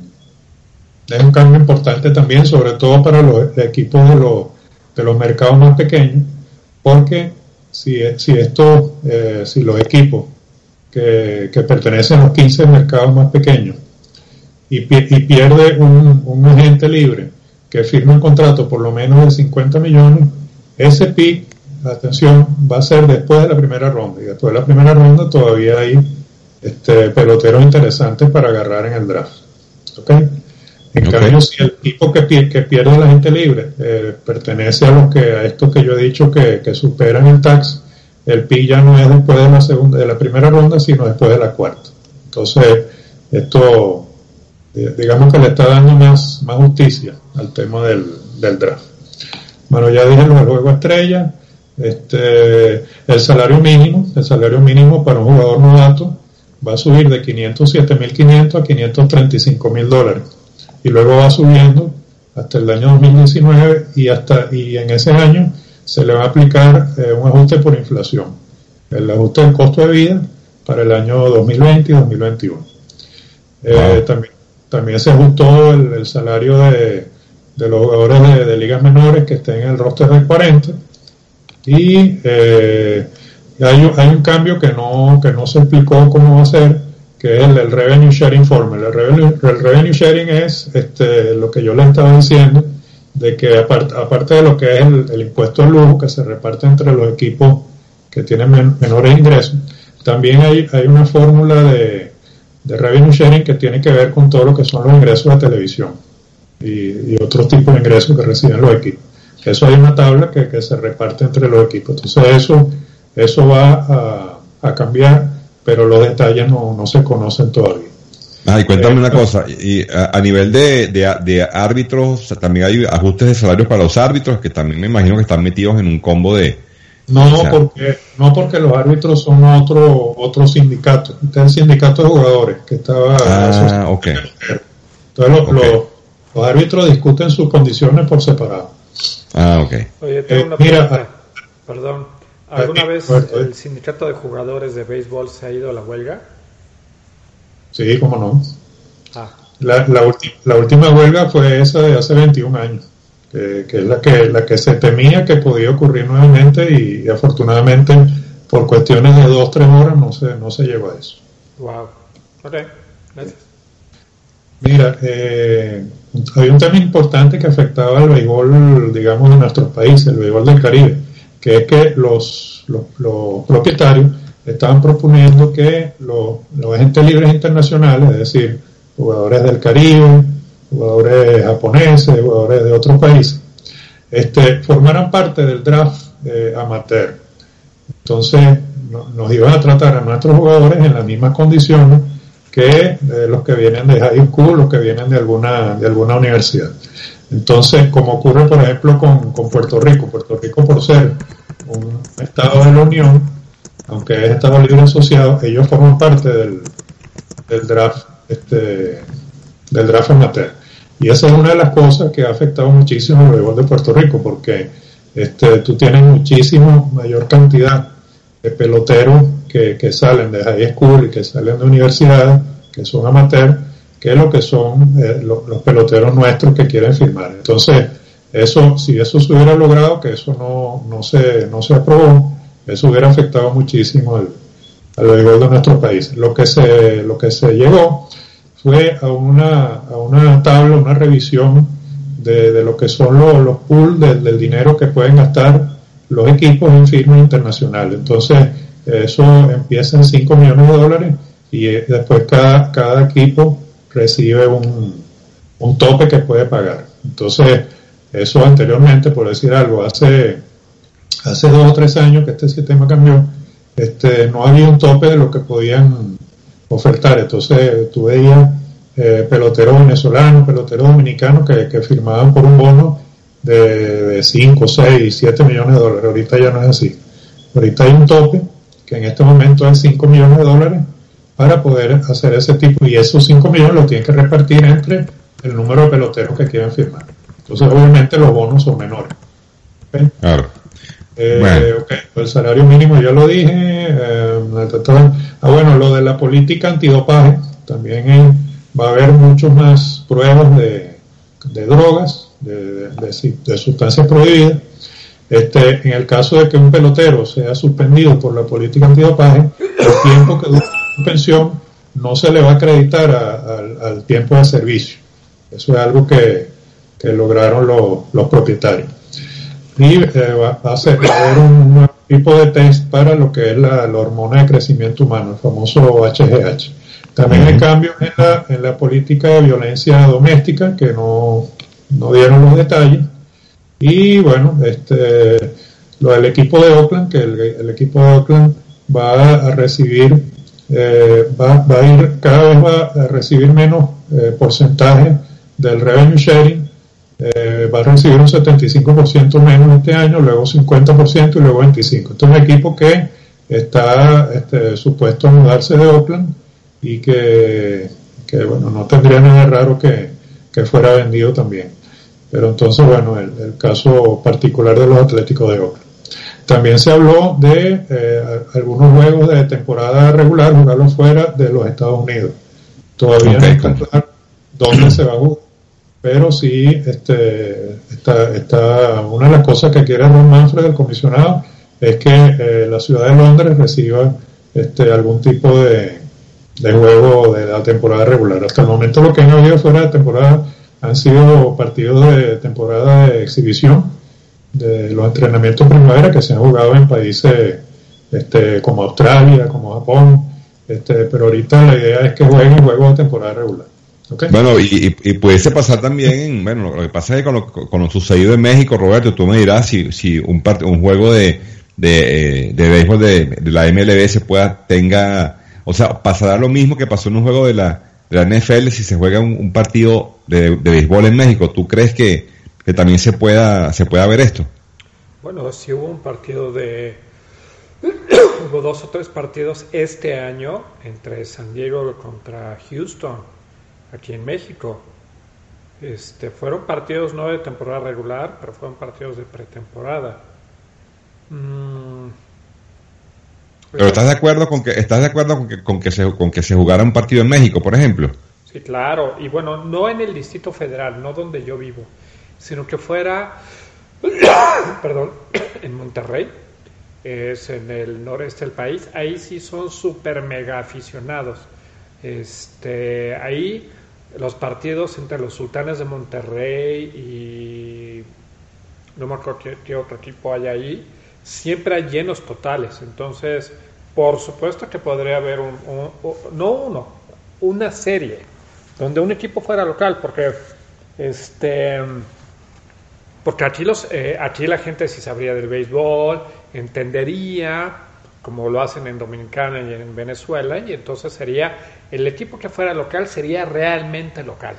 es un cambio importante también, sobre todo para los equipos de los, de los mercados más pequeños, porque si, si, esto, eh, si los equipos que, que pertenecen a los quince mercados más pequeños y, y pierde un, un agente libre que firma un contrato por lo menos de cincuenta millones, ese pick, atención, va a ser después de la primera ronda, y después de la primera ronda todavía hay este, peloteros interesantes para agarrar en el draft. ¿Ok? En okay. cambio, si el equipo que, que pierde la gente libre eh, pertenece a los que a estos que yo he dicho que, que superan el tax, el pick ya no es después de la segunda, de la primera ronda, sino después de la cuarta. Entonces, esto digamos que le está dando más, más justicia al tema del, del draft. Bueno, ya dije lo del juego estrella. Este, el salario mínimo, el salario mínimo para un jugador novato va a subir de quinientos siete mil quinientos a quinientos treinta y cinco mil dólares, y luego va subiendo hasta el año dos mil diecinueve, y hasta y en ese año se le va a aplicar eh, un ajuste por inflación, el ajuste del costo de vida para el año dos mil veinte y dos mil veintiuno. Eh, wow. también, también se ajustó el, el salario de, de los jugadores de, de ligas menores que estén en el roster de cuarenta. Y eh, hay, hay un cambio que no que no se explicó cómo va a ser, que es el, el Revenue Sharing Formula. El Revenue, el revenue Sharing es este, lo que yo le estaba diciendo, de que aparte, aparte de lo que es el, el impuesto al lujo que se reparte entre los equipos que tienen men, menores ingresos, también hay, hay una fórmula de, de Revenue Sharing que tiene que ver con todo lo que son los ingresos de televisión y, y otros tipos de ingresos que reciben los equipos. Eso hay una tabla que, que se reparte entre los equipos. Entonces eso eso va a, a cambiar, pero los detalles no, no se conocen todavía. Ah, y cuéntame eh, una cosa, y a, a nivel de, de, de árbitros, también hay ajustes de salarios para los árbitros, que también me imagino que están metidos en un combo de... No, o sea, porque no porque los árbitros son otro otro sindicato. Este es el sindicato de jugadores, que estaba... Ah, ok. Entonces los, okay. los, los árbitros discuten sus condiciones por separado. Ah, ok. Oye, tengo una eh, mira, pregunta. Perdón. ¿Alguna vez el sindicato de jugadores de béisbol se ha ido a la huelga? Sí, cómo no. Ah, La, la, ulti, la última huelga fue esa de hace veintiún años, que, que es la que, la que se temía que podía ocurrir nuevamente y, y afortunadamente por cuestiones de dos, tres horas no se, no se llegó a eso. Wow. Ok, gracias. Mira, eh, hay un tema importante que afectaba al béisbol, digamos, de nuestros países, el béisbol del Caribe, que es que los, los, los propietarios estaban proponiendo que los, los agentes libres internacionales, es decir, jugadores del Caribe, jugadores japoneses, jugadores de otros países, este, formaran parte del draft eh, amateur. Entonces no, nos iban a tratar a nuestros jugadores en las mismas condiciones que eh, los que vienen de high school, los que vienen de alguna de alguna universidad. Entonces, como ocurre por ejemplo con, con Puerto Rico, Puerto Rico por ser un estado de la Unión, aunque es estado libre asociado, ellos forman parte del, del draft este del draft amateur. Y esa es una de las cosas que ha afectado muchísimo el béisbol de Puerto Rico, porque este tú tienes muchísimo mayor cantidad de peloteros que, que salen de high school y que salen de universidades, que son amateurs, que lo que son eh, lo, los peloteros nuestros que quieren firmar. Entonces, eso, si eso se hubiera logrado, que eso no, no se, no se aprobó, eso hubiera afectado muchísimo al, al béisbol de nuestro país. Lo que se, lo que se llegó fue a una, a una tabla, una revisión de, de lo que son los, los pools del, del dinero que pueden gastar los equipos en firmas internacionales. Entonces, eso empieza en cinco millones de dólares y después cada, cada equipo recibe un, un tope que puede pagar. Entonces, eso anteriormente, por decir algo, hace, hace dos o tres años que este sistema cambió, este, no había un tope de lo que podían ofertar. Entonces, tú veías eh, peloteros venezolanos, peloteros dominicanos que, que firmaban por un bono de cinco, seis, siete millones de dólares. Ahorita ya no es así. Ahorita hay un tope que en este momento es cinco millones de dólares para poder hacer ese tipo, y esos cinco millones los tienen que repartir entre el número de peloteros que quieren firmar. Entonces obviamente los bonos son menores. ¿Okay? Claro. Eh, bueno. Okay. El salario mínimo ya lo dije. Eh, ah, bueno, lo de la política antidopaje, también eh, va a haber muchas más pruebas de, de drogas, De, de, de, de sustancias prohibidas. Este, en el caso de que un pelotero sea suspendido por la política antidopaje, el tiempo que dura la suspensión no se le va a acreditar a, a, al tiempo de servicio. Eso es algo que, que lograron los, los propietarios. Y eh, va, va, a ser, va a haber un nuevo tipo de test para lo que es la, la hormona de crecimiento humano, el famoso H G H. También hay cambios en la, en la política de violencia doméstica que no no dieron los detalles. Y bueno, este lo del equipo de Oakland, que el, el equipo de Oakland va a recibir eh, va, va a ir cada vez va a recibir menos eh, porcentaje del revenue sharing. Eh, va a recibir un setenta y cinco por ciento menos este año, luego cincuenta por ciento y luego veinticinco por ciento. Este es un equipo que está este, supuesto a mudarse de Oakland y que, que bueno, no tendría nada raro que, que fuera vendido también. Pero entonces, bueno, el, el caso particular de los Atléticos de Oakland. También se habló de eh, algunos juegos de temporada regular, jugarlos fuera de los Estados Unidos. Todavía okay, no está claro dónde se va a jugar, pero sí este, está, está una de las cosas que quiere Ron Manfred, el comisionado, es que eh, la ciudad de Londres reciba este, algún tipo de, de juego de la temporada regular. Hasta el momento lo que han habido fuera de temporada han sido partidos de temporada de exhibición de los entrenamientos primavera que se han jugado en países este, como Australia, como Japón, este, pero ahorita la idea es que jueguen juegos de temporada regular. ¿Okay? Bueno, y, y, y pudiese pasar también, bueno, lo que pasa es que con lo, con lo sucedido en México, Roberto, tú me dirás si, si un part, un juego de de, de béisbol de, de la M L B se pueda, tenga, o sea, pasará lo mismo que pasó en un juego de la de la N F L si se juega un, un partido de, de béisbol en México. ¿Tú crees que, que también se pueda se pueda ver esto? Bueno, sí hubo un partido de hubo dos o tres partidos este año entre San Diego contra Houston aquí en México. Este fueron partidos no de temporada regular, pero fueron partidos de pretemporada. Mm. Pero estás de acuerdo con que estás de acuerdo con que con que se con que se jugara un partido en México, por ejemplo. Sí, claro. Y bueno, no en el Distrito Federal, no donde yo vivo, sino que fuera, perdón, en Monterrey, es en el noreste del país. Ahí sí son súper mega aficionados. Este, ahí los partidos entre los Sultanes de Monterrey y no me acuerdo qué, qué otro equipo hay ahí, siempre hay llenos totales. Entonces, por supuesto que podría haber un, un, un no uno, una serie donde un equipo fuera local, porque este porque aquí los eh, aquí la gente sí sabría del béisbol, entendería como lo hacen en Dominicana y en Venezuela, y entonces sería el equipo que fuera local sería realmente local.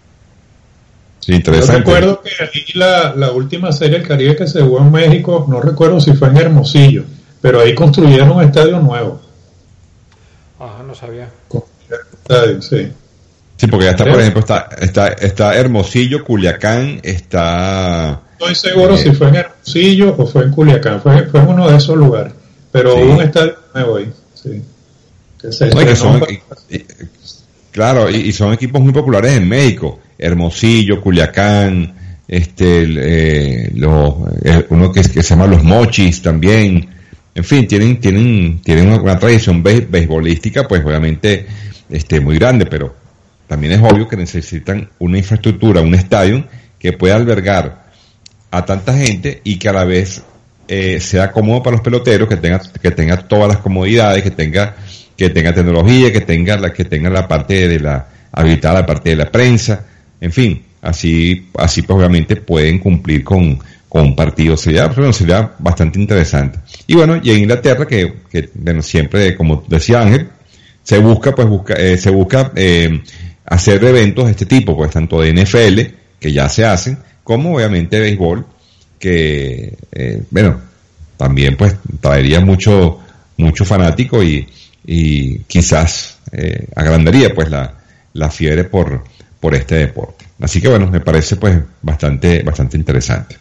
Sí, interesante. Yo recuerdo que aquí la, la última serie del Caribe que se jugó en México, no recuerdo si fue en Hermosillo, pero ahí construyeron un estadio nuevo. Ajá, no sabía. Construyeron un estadio, sí. Sí, porque ya está, por ejemplo, está, está, está Hermosillo, Culiacán, está... No estoy seguro eh, si fue en Hermosillo o fue en Culiacán, fue, fue en uno de esos lugares, pero sí. hubo un estadio nuevo ahí, sí. Que se no, y que son, para... y, y, claro, y, y son equipos muy populares en México, Hermosillo, Culiacán, este, eh, los, eh, uno que, que se llama Los Mochis también, en fin, tienen, tienen, tienen una, una tradición be, beisbolística, pues obviamente, este, muy grande, pero también es obvio que necesitan una infraestructura, un estadio que pueda albergar a tanta gente y que a la vez eh, sea cómodo para los peloteros, que tenga, que tenga todas las comodidades, que tenga, que tenga tecnología, que tenga la, que tenga la parte de la, habilitada la parte de la prensa, en fin, así, así pues obviamente pueden cumplir con, con un partido. Sería, bueno, sería bastante interesante. Y bueno, y en Inglaterra, que, que bueno, siempre, como decía Ángel, se busca, pues busca, eh, se busca, eh, hacer eventos de este tipo, pues tanto de N F L, que ya se hacen, como obviamente de béisbol, que, eh, bueno, también pues traería mucho, mucho fanático y, y quizás, eh, agrandaría pues la, la fiebre por, por este deporte. Así que bueno, me parece pues bastante, bastante interesante.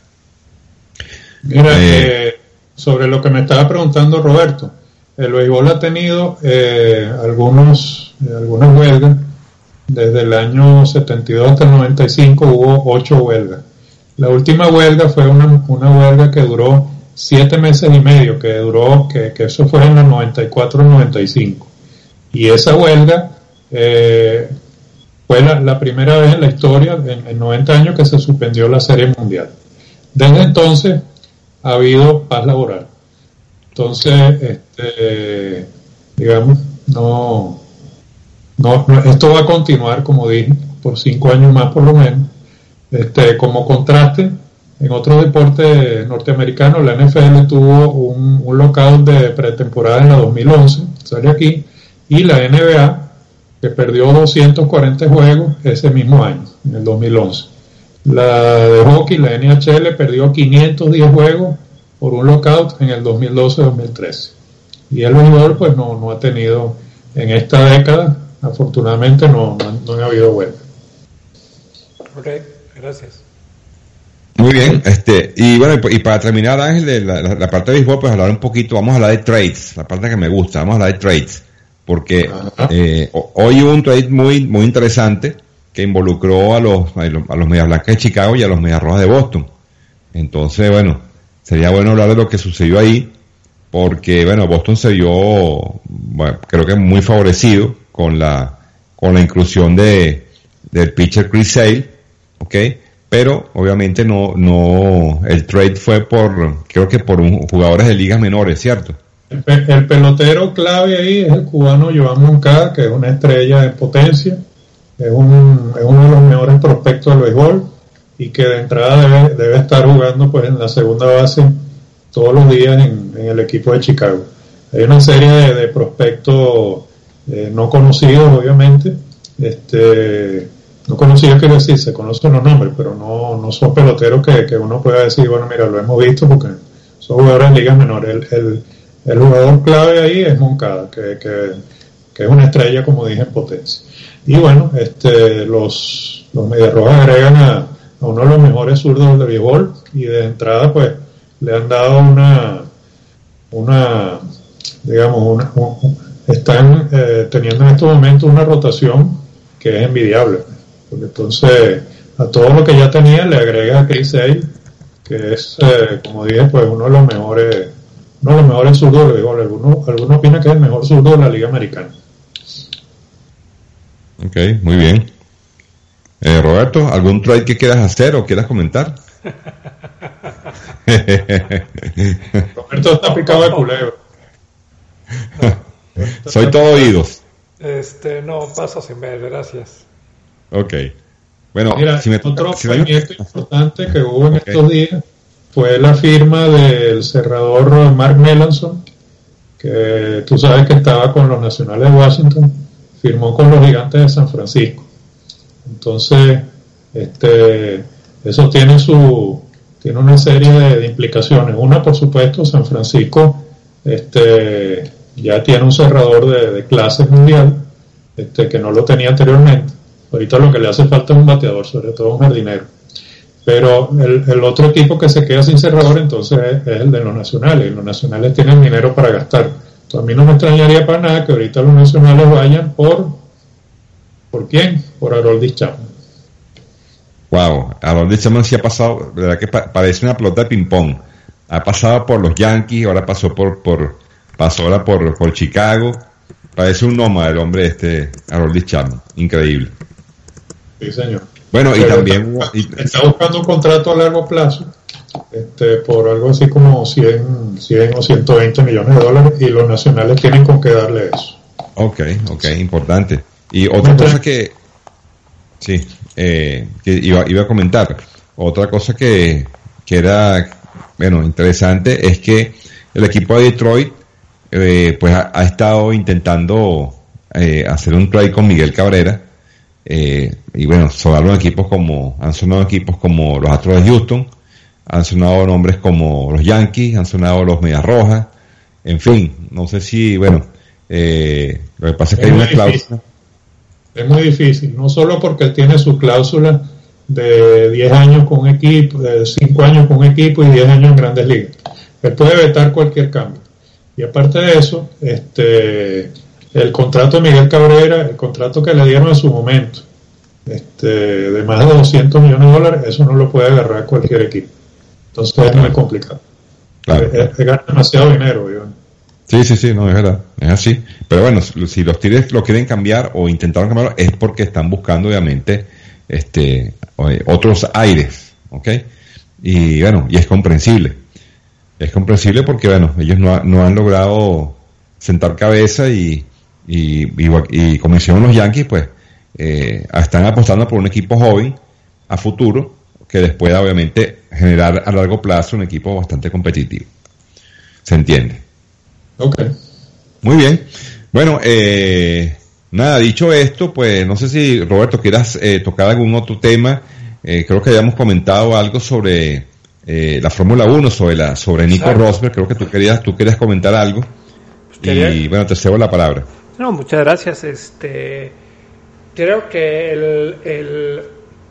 Mira, eh, eh, sobre lo que me estaba preguntando Roberto, el béisbol ha tenido eh, algunos, eh, algunas huelgas. Desde el año setenta y dos hasta el noventa y cinco hubo ocho huelgas. La última huelga fue una, una huelga que duró siete meses y medio, que duró, que, que eso fue en el noventa y cuatro noventa y cinco. Y esa huelga eh, fue la, la primera vez en la historia, en, en noventa años, que se suspendió la Serie Mundial. Desde entonces ha habido paz laboral. Entonces, este, digamos, no... No, no, esto va a continuar, como dije, por cinco años más por lo menos. Este, como contraste, en otros deportes norteamericanos, la N F L tuvo un, un lockout de pretemporada en la dos mil once, sale aquí, y la N B A, que perdió doscientos cuarenta juegos ese mismo año, en el dos mil once. La de hockey, la N H L, perdió quinientos diez juegos por un lockout en el dos mil doce dos mil trece. Y el béisbol, pues, no, no ha tenido, en esta década, afortunadamente no, no, no ha habido huelga. Ok, gracias. Muy bien, este, y bueno, y para terminar, Ángel, de la, la, la parte de béisbol, pues hablar un poquito, vamos a hablar de trades, la parte que me gusta, vamos a hablar de trades, porque eh, hoy hubo un trade muy, muy interesante que involucró a los, a los, a los Medias Blancas de Chicago y a los Medias Rojas de Boston. Entonces, bueno, sería bueno hablar de lo que sucedió ahí, porque, bueno, Boston se vio, bueno, creo que muy favorecido con la, con la inclusión de, del pitcher Chris Sale, ¿ok? Pero obviamente no, no, el trade fue por, creo que por un, jugadores de ligas menores, ¿cierto? El, el pelotero clave ahí es el cubano Yoán Moncada, que es una estrella en potencia, es, un, es uno de los mejores prospectos del béisbol y que de entrada debe, debe estar jugando pues en la segunda base todos los días en, en el equipo de Chicago. Hay una serie de, de prospectos eh, no conocidos, obviamente, este, no conocidos quiere decir, se conocen los nombres, pero no, no son peloteros que, que uno pueda decir, bueno, mira, lo hemos visto porque son jugadores en ligas menores. El, el, el jugador clave ahí es Moncada, que, que, que es una estrella, como dije, en potencia. Y bueno, este, los, los Medias Rojas agregan a, a uno de los mejores zurdos del béisbol y de entrada, pues, le han dado una, una, digamos, una, un, están eh, teniendo en estos momentos una rotación que es envidiable, porque entonces a todo lo que ya tenía le agrega a Chris Sale, que es, eh, como dije, pues uno de los mejores, uno de los mejores zurdos de béisbol. Algunos alguno opinan que es el mejor zurdo de la Liga Americana. Ok, muy bien. Eh, Roberto, ¿algún trade que quieras hacer o quieras comentar? Roberto está picado de culebra. Soy todo oídos. Este, no, paso sin ver, gracias. Ok. Bueno, mira, si me otro toca, si me... movimiento importante que hubo en okay. estos días fue la firma del cerrador Mark Melancon, que tú sabes que estaba con los Nacionales de Washington, firmó con los Gigantes de San Francisco. Entonces, este, eso tiene su, tiene una serie de, de implicaciones. Una, por supuesto, San Francisco, este, ya tiene un cerrador de, de clase mundial, este, que no lo tenía anteriormente. Ahorita lo que le hace falta es un bateador, sobre todo un jardinero. Pero el, el otro equipo que se queda sin cerrador entonces es, es el de los Nacionales, y los Nacionales tienen dinero para gastar. Entonces, a mí no me extrañaría para nada que ahorita los Nacionales vayan por ¿por quién? Por Aroldis Chapman. Wow, Aroldis Chapman sí ha pasado, la verdad que pa- parece una pelota de ping-pong. Ha pasado por los Yankees, ahora pasó por, por pasó ahora por, por Chicago. Parece un nómada el hombre este, Aroldis Chapman. Increíble. Sí, señor. Bueno, y Pero también... Está, y, está buscando un contrato a largo plazo, este, por algo así como cien, cien o ciento veinte millones de dólares, y los Nacionales tienen con qué darle eso. Ok, ok, importante. Y otra cosa que... Sí, eh, que iba, iba a comentar. Otra cosa que, que era, bueno, interesante es que el equipo de Detroit, eh, pues ha, ha estado intentando eh, hacer un trade con Miguel Cabrera. Eh, y bueno, sonaron equipos como, han sonado equipos como los Astros de Houston, han sonado nombres como los Yankees, han sonado los Medias Rojas, en fin, no sé si, bueno, eh, lo que pasa es que es hay una difícil. cláusula. Es muy difícil, no solo porque él tiene su cláusula de diez años con un equipo, de cinco años con un equipo y diez años en Grandes Ligas. Él puede vetar cualquier cambio. Y aparte de eso, este el contrato de Miguel Cabrera, el contrato que le dieron en su momento, este, de más de doscientos millones de dólares, eso no lo puede agarrar cualquier equipo. Entonces es muy complicado. Claro. Es, es ganar demasiado dinero, Iván. Sí, sí, sí, no, es verdad, es así. Pero bueno, si los Tigres lo quieren cambiar o intentaron cambiarlo, es porque están buscando, obviamente, este, otros aires, ¿ok? Y bueno, y es comprensible. Es comprensible porque, bueno, ellos no, no han logrado sentar cabeza y, y, y, y como hicieron los Yankees, pues, eh, están apostando por un equipo joven a futuro que les pueda, obviamente, generar a largo plazo un equipo bastante competitivo. ¿Se entiende? Ok. Muy bien. Bueno, eh, nada, dicho esto, pues no sé si, Roberto, quieras eh, tocar algún otro tema. Eh, creo que habíamos comentado algo sobre eh, la Fórmula uno, sobre la sobre Nico Exacto. Rosberg. Creo que tú querías tú querías comentar algo. Quería- Y bueno, te cedo la palabra. No, muchas gracias. Este, creo que el, el,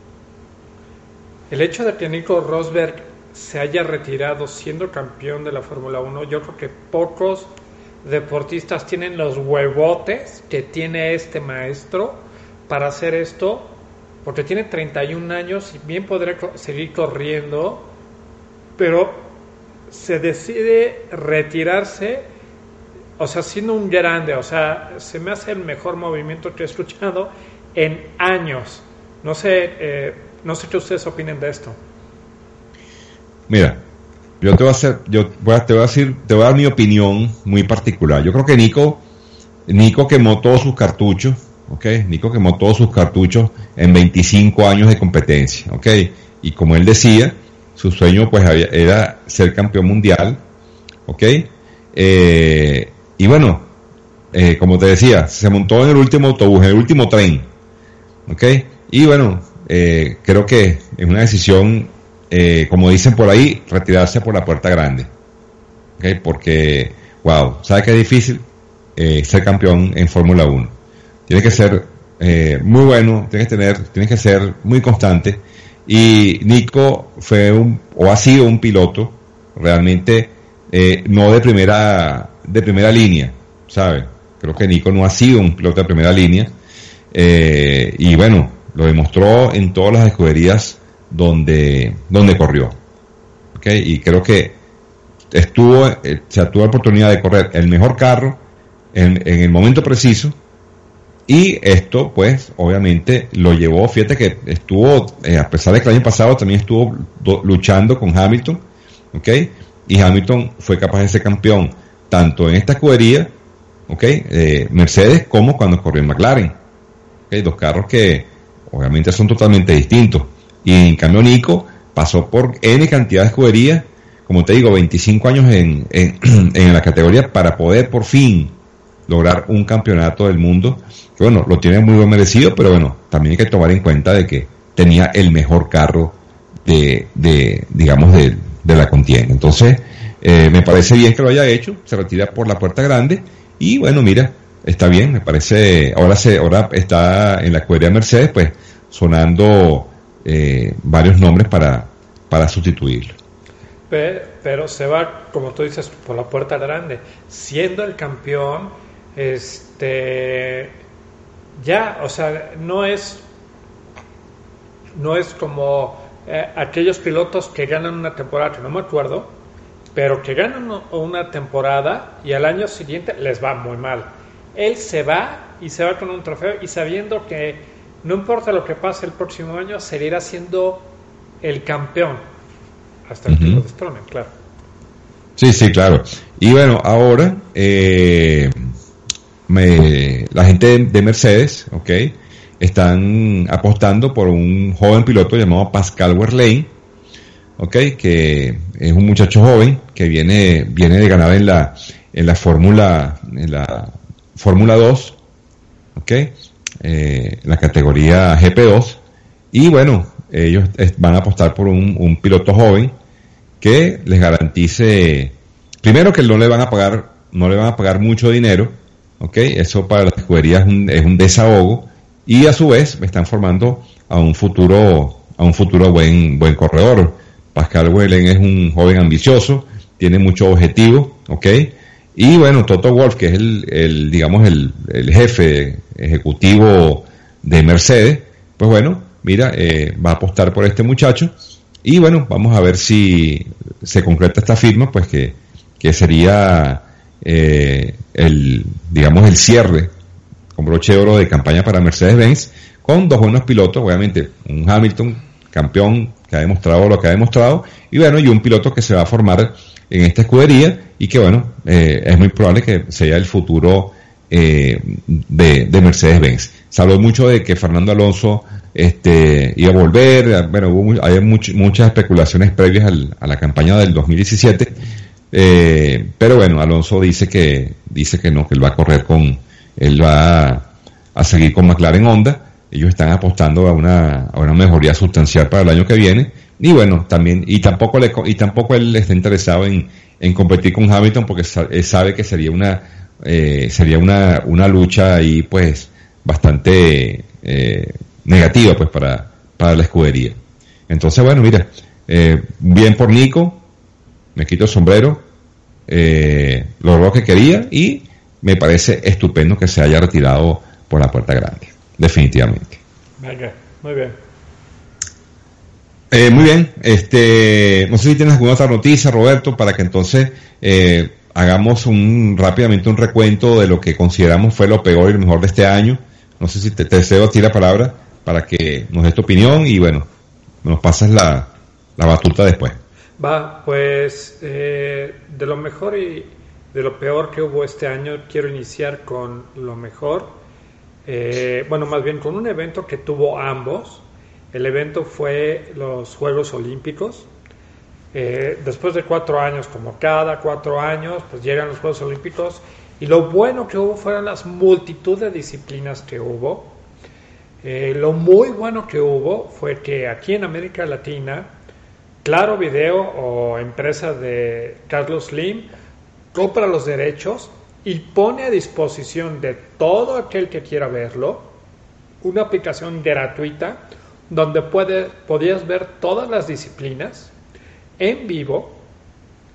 el hecho de que Nico Rosberg se haya retirado siendo campeón de la Fórmula uno, yo creo que pocos deportistas tienen los huevotes que tiene este maestro para hacer esto, porque tiene treinta y un años y bien podría co- seguir corriendo, pero se decide retirarse, o sea, siendo un grande. O sea, se me hace el mejor movimiento que he escuchado en años. No sé, eh, no sé qué ustedes opinen de esto. Mira, yo te voy a hacer, yo voy a, te voy a decir, te voy a dar mi opinión muy particular. Yo creo que Nico, Nico quemó todos sus cartuchos, ¿ok? Nico quemó todos sus cartuchos en veinticinco años de competencia, ¿ok? Y como él decía, su sueño pues había, era ser campeón mundial, ¿ok? Eh, y bueno, eh, como te decía, se montó en el último autobús, en el último tren, ¿ok? Y bueno, eh, creo que es una decisión, eh, como dicen por ahí, retirarse por la puerta grande, ¿ok? Porque, wow, ¿sabes qué es difícil? Eh, ser campeón en Fórmula uno. Tienes que ser eh, muy bueno, tienes que tener, tienes que ser muy constante. Y Nico fue un, o ha sido un piloto realmente eh, no de primera, de primera línea, ¿sabes? Creo que Nico no ha sido un piloto de primera línea. eh, y bueno, lo demostró en todas las escuderías donde, donde corrió. ¿Okay? Y creo que estuvo, eh, se tuvo la oportunidad de correr el mejor carro en, en el momento preciso, y esto pues obviamente lo llevó, fíjate que estuvo, eh, a pesar de que el año pasado también estuvo do, luchando con Hamilton, ¿ok? Y Hamilton fue capaz de ser campeón tanto en esta escudería, ¿ok? Eh, Mercedes, como cuando corrió en McLaren, ¿okay? Dos carros que obviamente son totalmente distintos, y en cambio Nico pasó por N cantidad de escuderías, como te digo, veinticinco años en, en, en la categoría para poder por fin lograr un campeonato del mundo, que bueno, lo tiene muy bien merecido, pero bueno, también hay que tomar en cuenta de que tenía el mejor carro de, de digamos, de, de la contienda. Entonces, eh, me parece bien que lo haya hecho, se retira por la puerta grande, y bueno, mira, está bien, me parece, ahora se, ahora está en la escudería Mercedes, pues, sonando eh, varios nombres para, para sustituirlo. Pero, pero se va, como tú dices, por la puerta grande, siendo el campeón. Este, ya, o sea, no es, no es como eh, aquellos pilotos que ganan una temporada, que no me acuerdo, pero que ganan una temporada y al año siguiente les va muy mal. Él se va y se va con un trofeo, y sabiendo que no importa lo que pase el próximo año, seguirá siendo el campeón hasta el uh-huh. que lo destronen, claro. Sí, sí, claro. Y bueno, ahora eh, me, la gente de Mercedes, ok, están apostando por un joven piloto llamado Pascal Wehrlein, ok, que es un muchacho joven que viene viene de ganar en la en la Fórmula en la Fórmula dos, ok, eh, la categoría G P dos, y bueno, ellos van a apostar por un, un piloto joven que les garantice, primero, que no le van a pagar no le van a pagar mucho dinero, okay, eso para las escuderías es un, es un desahogo, y a su vez me están formando a un futuro a un futuro buen buen corredor. Pascal Wehrlein es un joven ambicioso, tiene muchos objetivos, okay, y bueno, Toto Wolff, que es el, el digamos el, el jefe ejecutivo de Mercedes, pues bueno, mira, eh, va a apostar por este muchacho. Y bueno, vamos a ver si se concreta esta firma, pues que, que sería eh, el, digamos, el cierre con broche de oro de campaña para Mercedes-Benz, con dos buenos pilotos, obviamente, un Hamilton, campeón, que ha demostrado lo que ha demostrado, y bueno, y un piloto que se va a formar en esta escudería, y que bueno, eh, es muy probable que sea el futuro eh, de, de Mercedes-Benz. Se habló mucho de que Fernando Alonso este iba a volver, bueno, hubo hay much, muchas especulaciones previas al, a la campaña del dos mil diecisiete, eh, pero bueno, Alonso dice que dice que no, que él va a correr con, él va a, a seguir con McLaren Honda. Ellos están apostando a una a una mejoría sustancial para el año que viene, y bueno, también y tampoco le y tampoco él está interesado en en competir con Hamilton, porque él sabe que sería una eh, sería una una lucha ahí pues bastante eh, negativa pues para, para la escudería. Entonces bueno, mira, eh, bien por Nico, me quito el sombrero, eh, logró lo que quería, y me parece estupendo que se haya retirado por la puerta grande, definitivamente. Venga, muy bien. Eh, muy bien, este, no sé si tienes alguna otra noticia, Roberto, para que entonces eh, hagamos un rápidamente un recuento de lo que consideramos fue lo peor y lo mejor de este año. No sé si te, te cedo a ti la palabra para que nos des tu opinión, y bueno, nos pasas la, la batuta después. Va, pues eh, de lo mejor y de lo peor que hubo este año, quiero iniciar con lo mejor. Eh, bueno, más bien con un evento que tuvo ambos. El evento fue los Juegos Olímpicos. Eh, después de cuatro años, como cada cuatro años, pues llegan los Juegos Olímpicos, y lo bueno que hubo fueron las multitud de disciplinas que hubo. Eh, lo muy bueno que hubo fue que aquí en América Latina, Claro Video, o empresa de Carlos Slim, compra los derechos y pone a disposición de todo aquel que quiera verlo una aplicación gratuita donde puede, podías ver todas las disciplinas en vivo,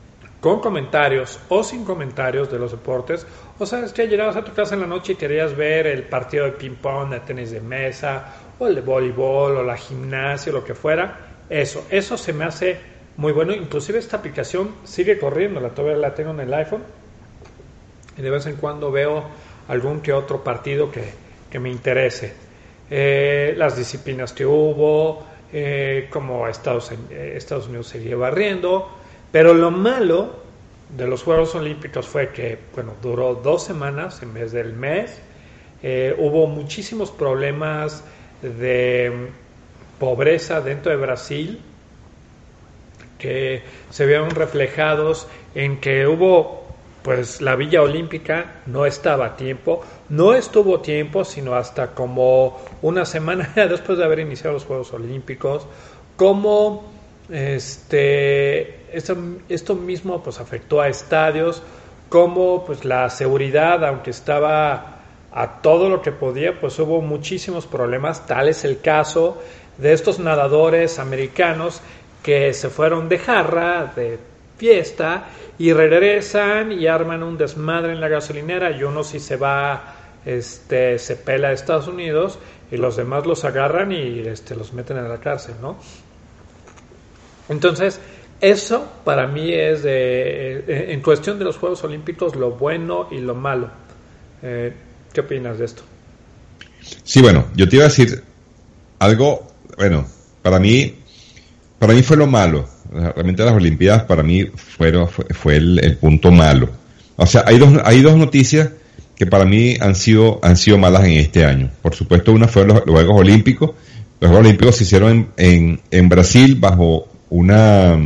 con comentarios o sin comentarios de los deportes, o sabes que llegabas a tu casa en la noche y querías ver el partido de ping-pong, de tenis de mesa, o el de voleibol, o la gimnasia, o lo que fuera, eso, eso se me hace muy bueno. Inclusive esta aplicación sigue corriendo, la todavía la tengo en el iPhone, y de vez en cuando veo algún que otro partido que, que me interese. Eh, las disciplinas que hubo, eh, como Estados, eh, Estados Unidos seguía barriendo, pero lo malo de los Juegos Olímpicos fue que, bueno, duró dos semanas en vez del mes, eh, hubo muchísimos problemas de pobreza dentro de Brasil, que se vieron reflejados en que hubo, pues la Villa Olímpica no estaba a tiempo, no estuvo tiempo, sino hasta como una semana después de haber iniciado los Juegos Olímpicos, como este, esto, esto mismo pues afectó a estadios, como pues la seguridad, aunque estaba a todo lo que podía, pues hubo muchísimos problemas. Tal es el caso de estos nadadores americanos que se fueron de jarra, de fiesta, y regresan y arman un desmadre en la gasolinera, y uno sí se va, este, se pela a Estados Unidos, y los demás los agarran y este, los meten en la cárcel, ¿no? Entonces, eso para mí es de, en cuestión de los Juegos Olímpicos, lo bueno y lo malo. Eh, ¿Qué opinas de esto? Sí, bueno, yo te iba a decir algo, bueno, para mí, para mí fue lo malo. Realmente las Olimpiadas para mí fueron, fue, fue el, el punto malo. O sea, hay dos, hay dos noticias que para mí han sido, han sido malas en este año. Por supuesto, una fue los, los Juegos Olímpicos. Los Juegos Olímpicos se hicieron en, en, en Brasil bajo una,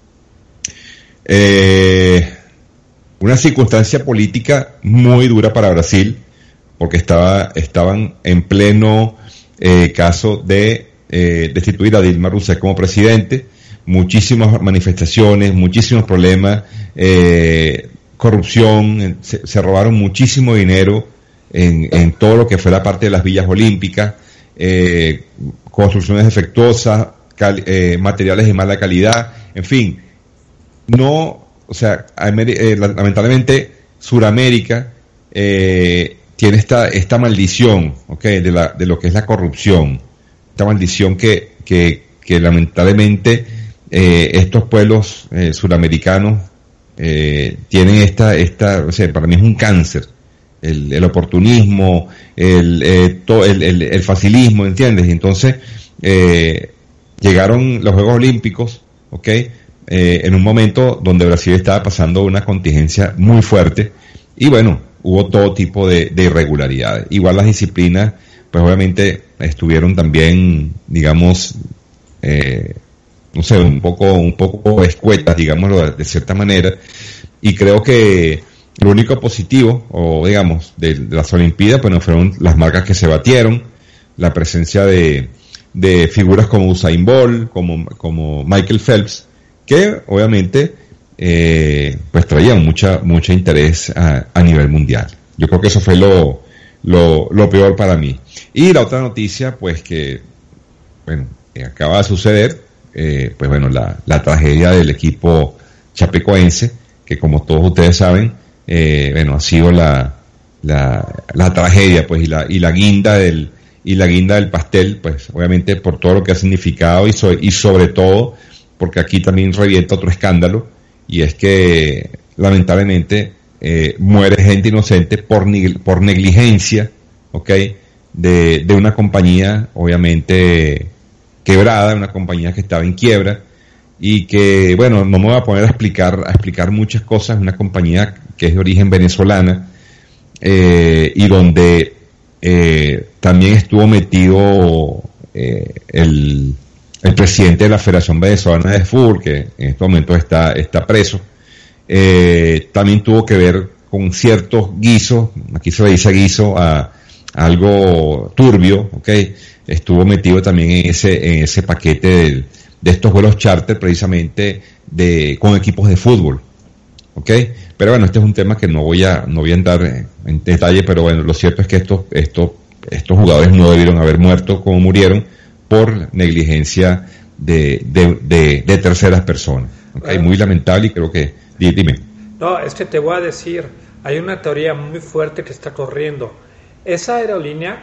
eh, una circunstancia política muy dura para Brasil, porque estaba, estaban en pleno eh, caso de eh, destituir a Dilma Rousseff como presidente, muchísimas manifestaciones, muchísimos problemas, eh, corrupción, se, se robaron muchísimo dinero en, en todo lo que fue la parte de las villas olímpicas, eh, construcciones defectuosas, cal, eh, materiales de mala calidad, en fin, no, o sea, eh, lamentablemente Suramérica eh, tiene esta esta maldición, okay, de la de lo que es la corrupción, esta maldición que que que lamentablemente eh, estos pueblos eh, suramericanos eh, tienen esta esta, o sea, para mí es un cáncer, el, el oportunismo, el, eh, to, el el el facilismo, ¿entiendes? Entonces eh, llegaron los Juegos Olímpicos, okay, eh, en un momento donde Brasil estaba pasando una contingencia muy fuerte y bueno, hubo todo tipo de, de irregularidades. Igual las disciplinas, pues obviamente estuvieron también, digamos, eh, no sé, un poco, un poco escuetas, digámoslo de, de cierta manera. Y creo que lo único positivo, o digamos, de, de las Olimpiadas, pues no fueron las marcas que se batieron, la presencia de, de figuras como Usain Bolt, como, como Michael Phelps, que obviamente Eh, pues traían mucha mucho interés a, a nivel mundial. Yo creo que eso fue lo, lo lo peor para mí. Y la otra noticia, pues que bueno, eh, acaba de suceder, eh, pues bueno, la, la tragedia del equipo chapecoense, que como todos ustedes saben, eh, bueno, ha sido la la, la tragedia, pues, y la y la guinda del y la guinda del pastel, pues obviamente por todo lo que ha significado y, so, y sobre todo porque aquí también revienta otro escándalo. Y es que lamentablemente eh, muere gente inocente por por negligencia, ¿okay? de, de una compañía obviamente quebrada, una compañía que estaba en quiebra y que, bueno, no me voy a poner a explicar a explicar muchas cosas, una compañía que es de origen venezolana eh, y donde eh, también estuvo metido eh, el el presidente de la Federación Venezolana de Fútbol, que en estos momentos está, está preso, eh, también tuvo que ver con ciertos guisos, aquí se le dice guiso a, a algo turbio, ¿okay? Estuvo metido también en ese, en ese paquete de, de estos vuelos charter, precisamente de, con equipos de fútbol, ¿okay? Pero bueno, este es un tema que no voy a, no voy a entrar en, en detalle, pero bueno, lo cierto es que estos, estos, estos jugadores no debieron haber muerto como murieron, por negligencia de, de, de, de terceras personas. ¿Okay? Bueno. Muy lamentable y creo que Dime. No, es que te voy a decir, hay una teoría muy fuerte que está corriendo. Esa aerolínea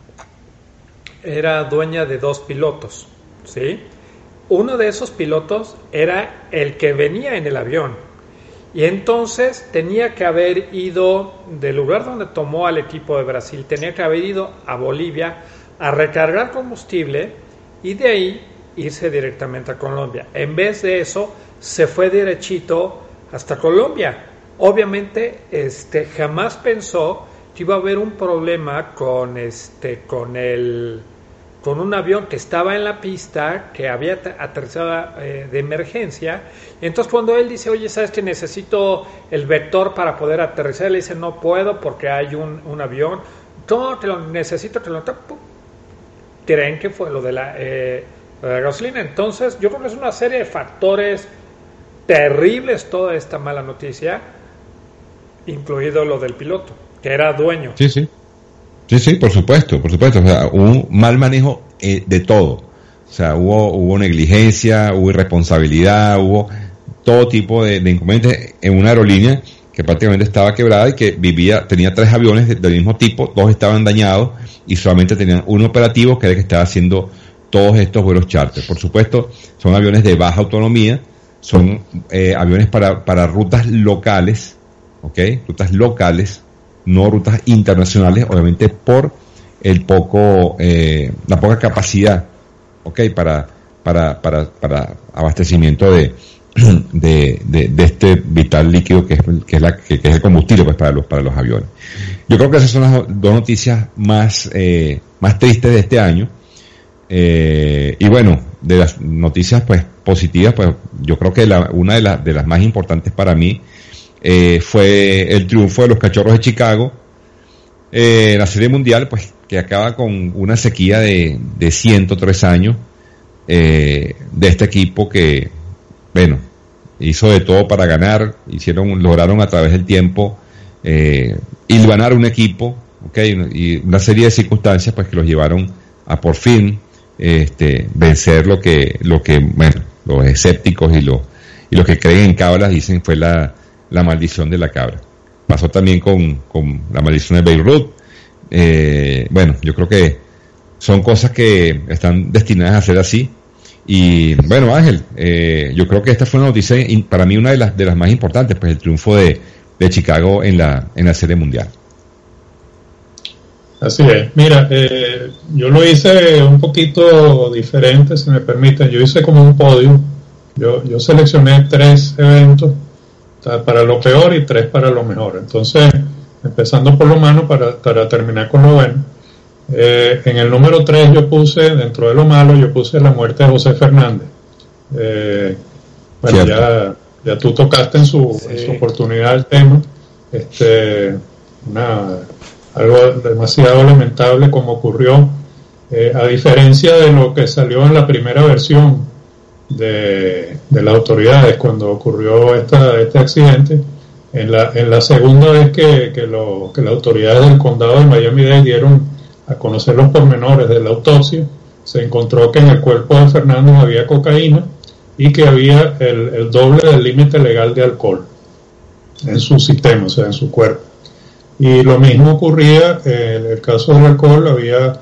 era dueña de dos pilotos, ¿sí? Uno de esos pilotos era el que venía en el avión. Y entonces tenía que haber ido del lugar donde tomó al equipo de Brasil, tenía que haber ido a Bolivia a recargar combustible y de ahí irse directamente a Colombia. En vez de eso, se fue derechito hasta Colombia. Obviamente, este, jamás pensó que iba a haber un problema con este, con el, con un avión que estaba en la pista, que había aterrizado eh, de emergencia. Y entonces cuando él dice, oye, ¿sabes que necesito el vector para poder aterrizar? Le dice, no puedo porque hay un, un avión. No, te lo necesito, te lo tapo. Creen que fue lo de la, eh, lo de la gasolina. Entonces yo creo que es una serie de factores terribles toda esta mala noticia, incluido lo del piloto, que era dueño. Sí, sí. Sí, sí, por supuesto, por supuesto. O sea, un mal manejo eh, de todo. O sea, hubo, hubo negligencia, hubo irresponsabilidad, hubo todo tipo de, de inconvenientes en una aerolínea que prácticamente estaba quebrada y que vivía, tenía tres aviones de, del mismo tipo, dos estaban dañados y solamente tenían un operativo que era el que estaba haciendo todos estos vuelos charter. Por supuesto, son aviones de baja autonomía, son eh, aviones para, para rutas locales, ¿ok? Rutas locales, no rutas internacionales, obviamente por el poco, eh, la poca capacidad, ¿ok? Para, para, para, para abastecimiento de, de, de, de este vital líquido que es, que es la, que, que es el combustible, pues, para los, para los aviones. Yo creo que esas son las dos noticias más, eh, más tristes de este año. Eh, y bueno, de las noticias, pues, positivas, pues, yo creo que la, una de las, de las más importantes para mí, eh, fue el triunfo de los Cachorros de Chicago, eh, la Serie Mundial, pues, que acaba con una sequía de, de ciento tres años, eh, de este equipo que, bueno, hizo de todo para ganar, hicieron, lograron a través del tiempo, eh, hilvanar un equipo, okay, y una serie de circunstancias, pues, que los llevaron a por fin, este, vencer lo que, lo que, bueno, los escépticos y los, y los que creen en cábalas dicen fue la, la maldición de la cabra. Pasó también con, con la maldición de Beirut. Eh, bueno, yo creo que son cosas que están destinadas a ser así. Y bueno, Ángel, eh, yo creo que esta fue una noticia, para mí una de las de las más importantes, pues el triunfo de, de Chicago en la en la Serie Mundial. Así es. Mira, eh, yo lo hice un poquito diferente, si me permiten. Yo hice como un podio. Yo, yo seleccioné tres eventos para lo peor y tres para lo mejor. Entonces, empezando por lo malo para, para terminar con lo bueno. Eh, en el número tres yo puse, dentro de lo malo, yo puse la muerte de José Fernández. Eh, bueno, ya, ya tú tocaste en su, sí. en su oportunidad el tema. Este, una, algo demasiado lamentable como ocurrió. Eh, a diferencia de lo que salió en la primera versión de, de las autoridades cuando ocurrió esta, este accidente, en la, en la segunda vez que, que, lo, que las autoridades del condado de Miami-Dade dieron a conocer los pormenores de la autopsia, se encontró que en el cuerpo de Fernández había cocaína y que había el, el doble del límite legal de alcohol en su sistema, o sea, en su cuerpo. Y lo mismo ocurría en el caso del alcohol, había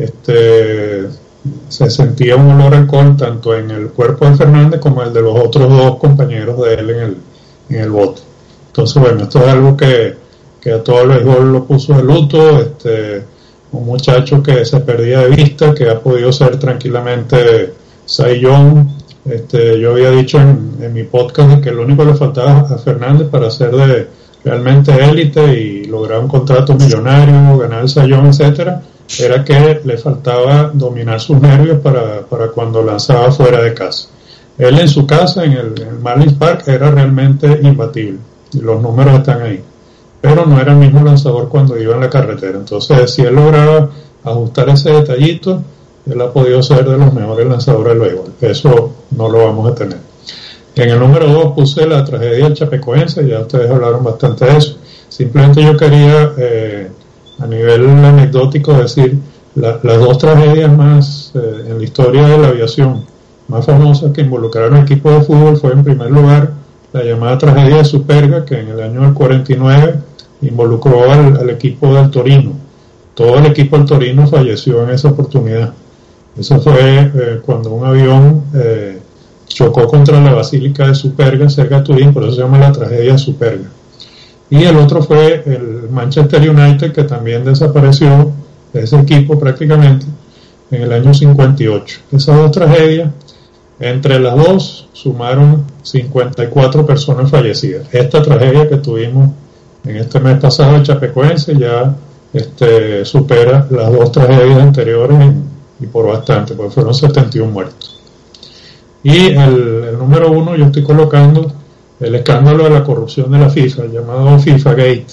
este se sentía un olor a alcohol tanto en el cuerpo de Fernández como el de los otros dos compañeros de él en el, en el bote. Entonces, bueno, esto es algo que, que a todo el béisbol lo puso de luto, este, un muchacho que se perdía de vista, que ha podido ser tranquilamente Cy Young. Este, yo había dicho en, en mi podcast que lo único que le faltaba a Fernández para ser de realmente élite y lograr un contrato millonario, ganar el Cy Young, etcétera, era que le faltaba dominar sus nervios para, para cuando lanzaba fuera de casa. Él en su casa, en el, en el Marlins Park, era realmente imbatible, y los números están ahí, pero no era el mismo lanzador cuando iba en la carretera. Entonces, si él lograba ajustar ese detallito, él ha podido ser de los mejores lanzadores del béisbol. Eso no lo vamos a tener. En el número dos puse la tragedia del Chapecoense, ya ustedes hablaron bastante de eso. Simplemente yo quería, eh, a nivel anecdótico, decir la, las dos tragedias más eh, en la historia de la aviación más famosas que involucraron equipos de fútbol fue, en primer lugar, la llamada tragedia de Superga, que en el año del cuarenta y nueve involucró al, al equipo del Torino. Todo el equipo del Torino falleció en esa oportunidad. Eso fue eh, cuando un avión eh, chocó contra la Basílica de Superga, cerca de Turín, por eso se llama la tragedia de Superga. Y el otro fue el Manchester United, que también desapareció, ese equipo prácticamente, en el año cincuenta y ocho. Esas dos tragedias, entre las dos, sumaron cincuenta y cuatro personas fallecidas. Esta tragedia que tuvimos en este mes pasado de Chapecoense ya este, supera las dos tragedias anteriores en, y por bastante, porque fueron setenta y uno muertos. Y el, el número uno yo estoy colocando el escándalo de la corrupción de la FIFA, el llamado FIFA Gate,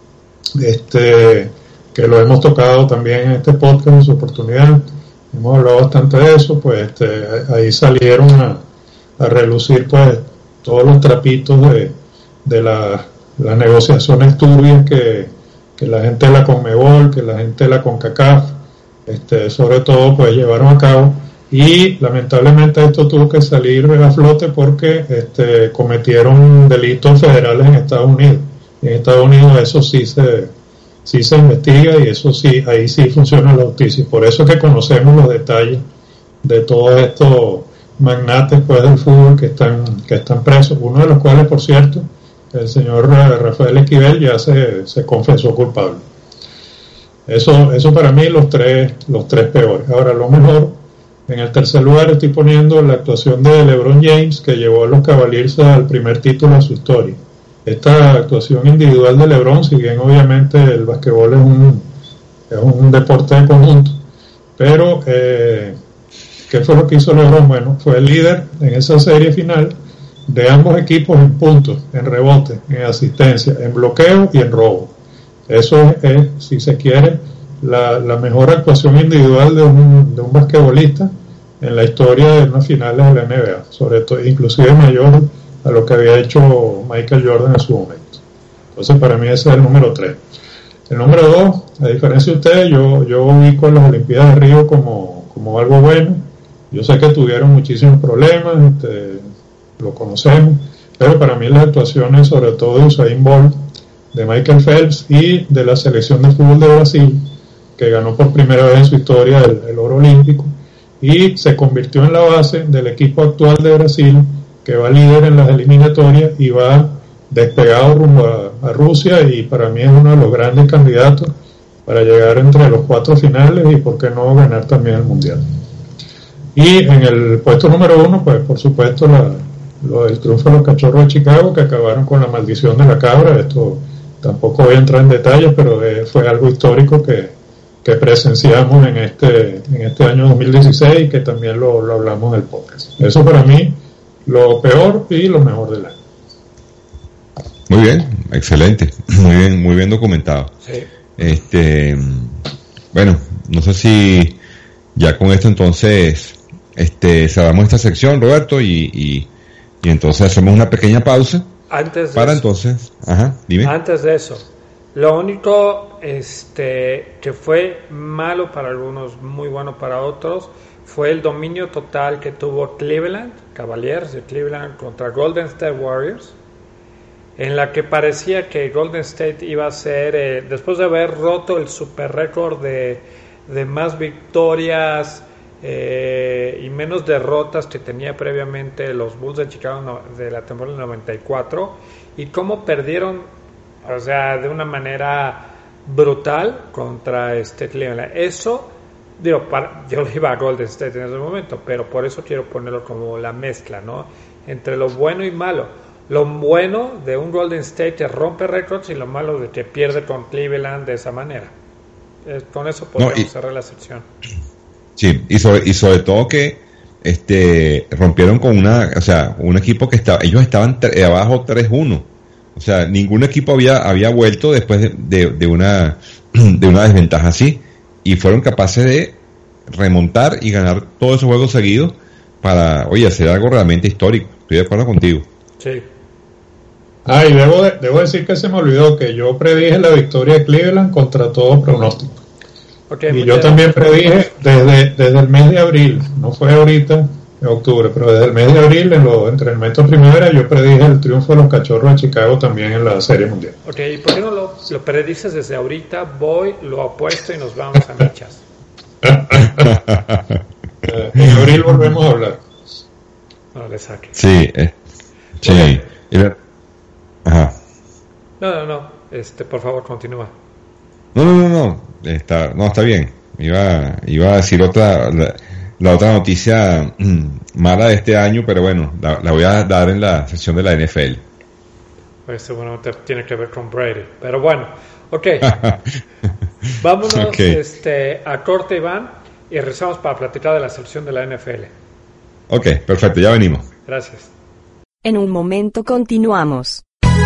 este, que lo hemos tocado también en este podcast en su oportunidad, hemos hablado bastante de eso, pues este, ahí salieron a, a relucir pues todos los trapitos de, de la, las negociaciones turbias que, que la gente de la CONMEBOL, que la gente de la CONCACAF, este, sobre todo pues llevaron a cabo, y lamentablemente esto tuvo que salir a flote porque este, cometieron delitos federales en Estados Unidos. Y en Estados Unidos eso sí se, sí se investiga y eso sí, ahí sí funciona la justicia. Por eso es que conocemos los detalles de todos estos magnates pues del fútbol que están, que están presos, uno de los cuales, por cierto, el señor Rafael Esquivel ya se, se confesó culpable. Eso, eso para mí los tres, los tres peores. Ahora, lo mejor, en el tercer lugar estoy poniendo la actuación de LeBron James, que llevó a los Cavaliers al primer título de su historia. Esta actuación individual de LeBron, si bien obviamente el basquetbol es un, es un deporte de conjunto, pero eh, ¿qué fue lo que hizo LeBron? Bueno, fue el líder en esa serie final de ambos equipos en puntos, en rebote, en asistencia, en bloqueo y en robo. Eso es, es si se quiere, la, la mejor actuación individual de un, de un basquetbolista en la historia de unas finales de la N B A, sobre todo, inclusive mayor a lo que había hecho Michael Jordan en su momento. Entonces para mí ese es el número tres. El número dos, a diferencia de ustedes, yo, yo ubico a las Olimpiadas de Río como, como algo bueno. Yo sé que tuvieron muchísimos problemas, este, lo conocemos, pero para mí las actuaciones, sobre todo de Usain Bolt, de Michael Phelps y de la selección de fútbol de Brasil, que ganó por primera vez en su historia el, el oro olímpico y se convirtió en la base del equipo actual de Brasil, que va líder en las eliminatorias y va despegado rumbo a, a Rusia, y para mí es uno de los grandes candidatos para llegar entre los cuatro finales y por qué no ganar también el mundial. Y en el puesto número uno, pues por supuesto la, lo del triunfo de los Cachorros de Chicago, que acabaron con la maldición de la cabra. Esto tampoco voy a entrar en detalles, pero eh, fue algo histórico que que presenciamos en este en este año dos mil dieciséis, que también lo, lo hablamos en el podcast. Eso para mí, lo peor y lo mejor del año. Muy bien, excelente, muy bien, muy bien documentado. Sí. Este, bueno, no sé si ya con esto entonces este cerramos esta sección, Roberto, y, y, y entonces hacemos una pequeña pausa. Antes de para eso, entonces, ajá, dime. Antes de eso, lo único este, que fue malo para algunos, muy bueno para otros, fue el dominio total que tuvo Cleveland, Cavaliers de Cleveland contra Golden State Warriors, en la que parecía que Golden State iba a ser, eh, después de haber roto el super récord de, de más victorias eh, y menos derrotas que tenía previamente los Bulls de Chicago no, de la temporada del noventa y cuatro, y cómo perdieron, o sea, de una manera brutal contra este Cleveland. Eso, digo, para, yo le iba a Golden State en ese momento, pero por eso quiero ponerlo como la mezcla, ¿no? Entre lo bueno y malo. Lo bueno de un Golden State que rompe récords y lo malo de que pierde con Cleveland de esa manera. Eh, con eso podemos no, y, cerrar la sección. Sí, y sobre, y sobre todo que este rompieron con una, o sea, un equipo que estaba, ellos estaban tre- abajo tres uno. O sea, ningún equipo había había vuelto después de, de, de una de una desventaja así, y fueron capaces de remontar y ganar todos esos juegos seguidos para, oye, hacer algo realmente histórico. Estoy de acuerdo contigo. Sí. Ah, y debo, de, debo decir que se me olvidó que yo predije la victoria de Cleveland contra todo pronóstico. Okay, y yo también predije desde, desde el mes de abril, no fue ahorita, en octubre, pero desde el mes de abril, en los entrenamientos primavera, yo predije el triunfo de los Cachorros de Chicago también en la Serie Mundial. Ok, ¿y por qué no lo, lo predices desde ahorita? Voy, lo apuesto y nos vamos a michas. En abril volvemos a hablar. No le saque. Sí, eh, sí. Bueno. Ajá. No, no, no, este, por favor, continúa. No, no, no, no, está, no, está bien. Iba, iba a decir otra, la, la otra noticia mmm, mala de este año, pero bueno, la, la voy a dar en la sección de la N F L. Pues seguramente tiene que ver con Brady, pero bueno, ok. Vámonos okay. este, a corte, Iván, y regresamos para platicar de la sección de la N F L. Ok, perfecto, ya venimos. Gracias. En un momento continuamos.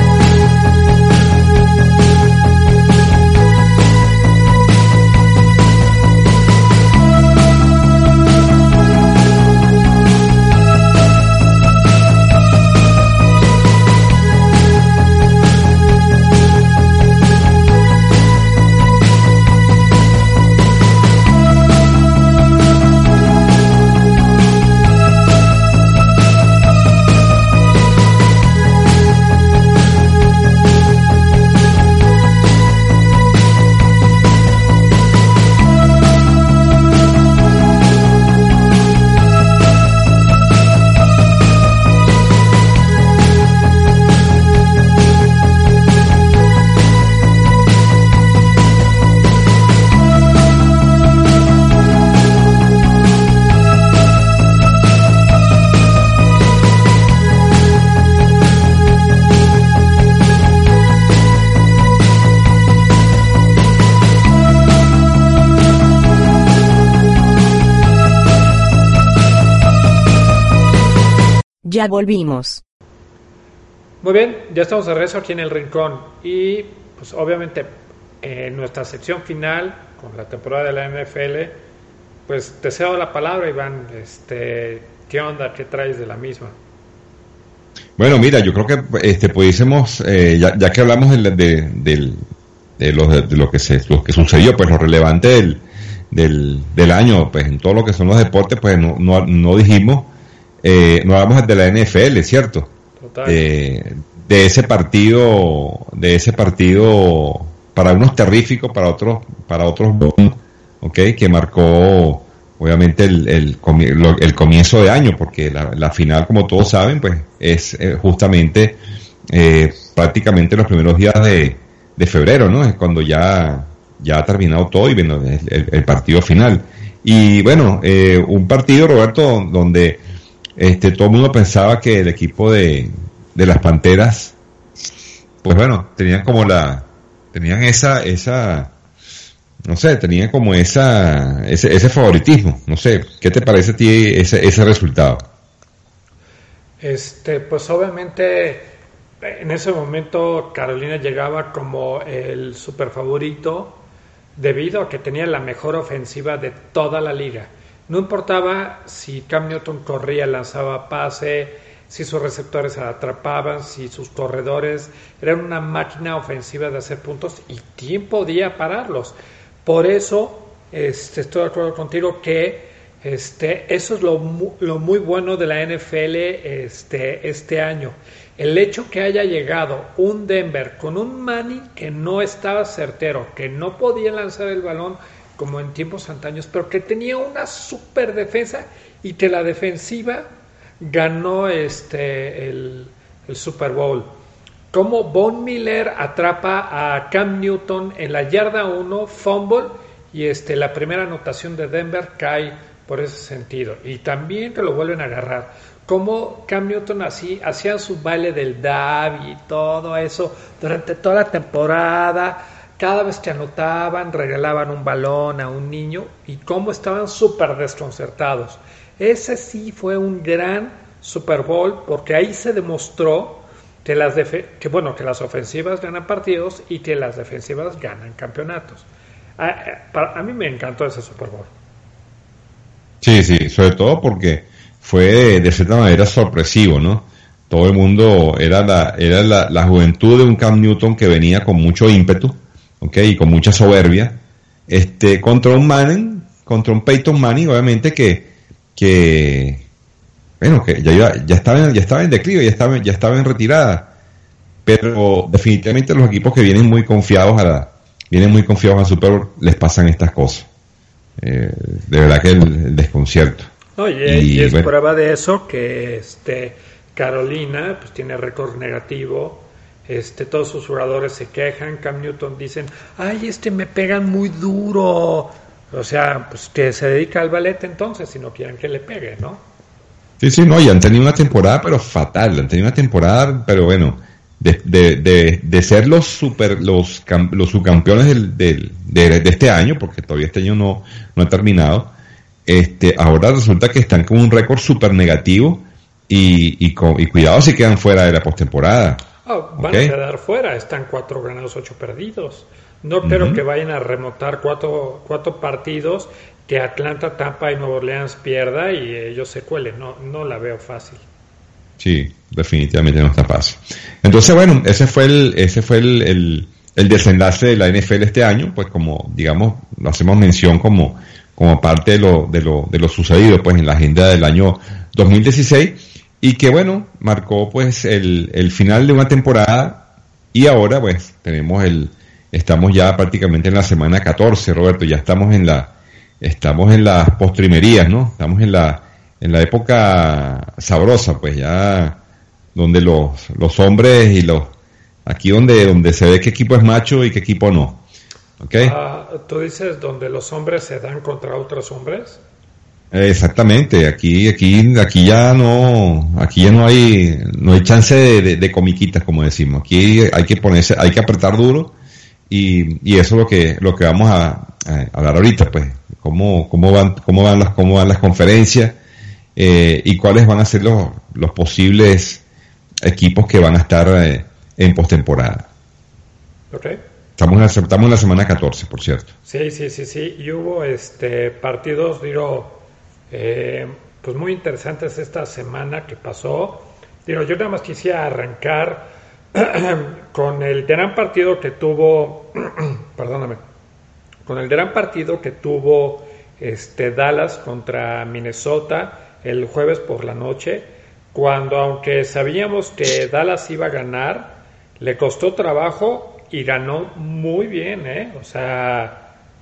Ya volvimos. Muy bien, ya estamos de regreso aquí en el Rincón y pues obviamente en nuestra sección final con la temporada de la N F L, pues te cedo la palabra, Iván. Este, ¿qué onda? ¿Qué traes de la misma? Bueno, mira, yo creo que este pudiésemos, eh, ya, ya que hablamos de, de, de, de, lo, de lo que se lo que sucedió, pues lo relevante del, del, del año, pues en todo lo que son los deportes, pues no, no, no dijimos, eh, no hablamos de la N F L, ¿cierto? Total. Eh, de ese partido, de ese partido, para unos terríficos, para otros, para otros, okay, que marcó obviamente el, el, el comienzo de año, porque la, la final, como todos saben, pues es eh, justamente eh, prácticamente los primeros días de, de febrero, ¿no? Es cuando ya, ya ha terminado todo y bueno, el, el partido final. Y bueno, eh, un partido, Roberto, donde este todo el mundo pensaba que el equipo de, de las Panteras, pues bueno, tenían como la, tenían esa, esa, no sé, tenían como esa, ese, ese favoritismo, no sé, ¿qué te parece a ti ese, ese resultado? Este, pues obviamente en ese momento Carolina llegaba como el super favorito debido a que tenía la mejor ofensiva de toda la liga. No importaba si Cam Newton corría, lanzaba pase, si sus receptores atrapaban, si sus corredores eran una máquina ofensiva de hacer puntos y quién podía pararlos. Por eso este, estoy de acuerdo contigo que este, eso es lo, lo muy bueno de la N F L este, este año. El hecho que haya llegado un Denver con un Manning que no estaba certero, que no podía lanzar el balón como en tiempos antaños, pero que tenía una super defensa y que la defensiva ganó este, el, el Super Bowl. Como Von Miller atrapa a Cam Newton en la yarda uno, fumble, y este, la primera anotación de Denver cae por ese sentido. Y también que lo vuelven a agarrar. Como Cam Newton así hacían su baile del dab y todo eso durante toda la temporada. Cada vez que anotaban, regalaban un balón a un niño y cómo estaban súper desconcertados. Ese sí fue un gran Super Bowl porque ahí se demostró que las, defe- que, bueno, que las ofensivas ganan partidos y que las defensivas ganan campeonatos. A, a, para, a mí me encantó ese Super Bowl. Sí, sí, sobre todo porque fue de cierta manera sorpresivo, ¿no? Todo el mundo, era la, era la, la juventud de un Cam Newton que venía con mucho ímpetu, okay, y con mucha soberbia, este, contra un Manning, contra un Peyton Manning, obviamente que, que, bueno, que ya, iba, ya, estaba, ya estaba en declive, ya estaba, ya estaba en retirada, pero definitivamente los equipos que vienen muy confiados a la, vienen muy confiados al Super Bowl, les pasan estas cosas. Eh, de verdad que el, el desconcierto. No, y, y, y es bueno. prueba de eso que este Carolina pues tiene récord negativo. Este, todos sus jugadores se quejan. Cam Newton dicen, ay, este me pegan muy duro. O sea, pues que se dedica al ballet entonces, si no quieren que le pegue, ¿no? Sí, sí, no, y han tenido una temporada, pero fatal. Han tenido una temporada, pero bueno, de, de, de, de ser los super, los, los subcampeones del, del, de, de este año, porque todavía este año no, no ha terminado. Este, ahora resulta que están con un récord súper negativo y, y, con, y cuidado si quedan fuera de la postemporada. Oh, van ¿Okay? a quedar fuera, están cuatro ganados, ocho perdidos. No uh-huh. creo que vayan a remontar cuatro, cuatro partidos que Atlanta, Tampa y Nueva Orleans pierda y ellos se cuelen. No, no la veo fácil. Sí, definitivamente no está fácil. Entonces, bueno, ese fue el, ese fue el, el, el desenlace de la N F L este año, pues como, digamos, lo hacemos mención como, como parte de lo, de lo, de lo sucedido, pues en la agenda del año dos mil dieciséis. Y que bueno, marcó pues el, el final de una temporada y ahora pues tenemos el, estamos ya prácticamente en la semana catorce, Roberto, ya estamos en la, estamos en las postrimerías, ¿no? Estamos en la, en la época sabrosa, pues ya, donde los, los hombres y los, aquí donde, donde se ve qué equipo es macho y qué equipo no, ¿ok? Uh, ¿Tú dices donde los hombres se dan contra otros hombres? Exactamente, aquí, aquí, aquí ya no, aquí ya no hay, no hay chance de, de, de comiquitas, como decimos. Aquí hay que ponerse, hay que apretar duro y, y eso es lo que, lo que vamos a, a hablar ahorita, pues, cómo, cómo van, cómo van las, cómo van las conferencias eh, y cuáles van a ser los, los posibles equipos que van a estar eh, en postemporada. Okay. Estamos en la, estamos en la semana catorce, por cierto. Sí, sí, sí, sí. Y hubo este partidos, digo. Eh, pues muy interesantes esta semana que pasó. Digo, yo nada más quisiera arrancar con el gran partido que tuvo, perdóname, con el gran partido que tuvo este Dallas contra Minnesota el jueves por la noche, cuando aunque sabíamos que Dallas iba a ganar, le costó trabajo y ganó muy bien, ¿eh? O sea...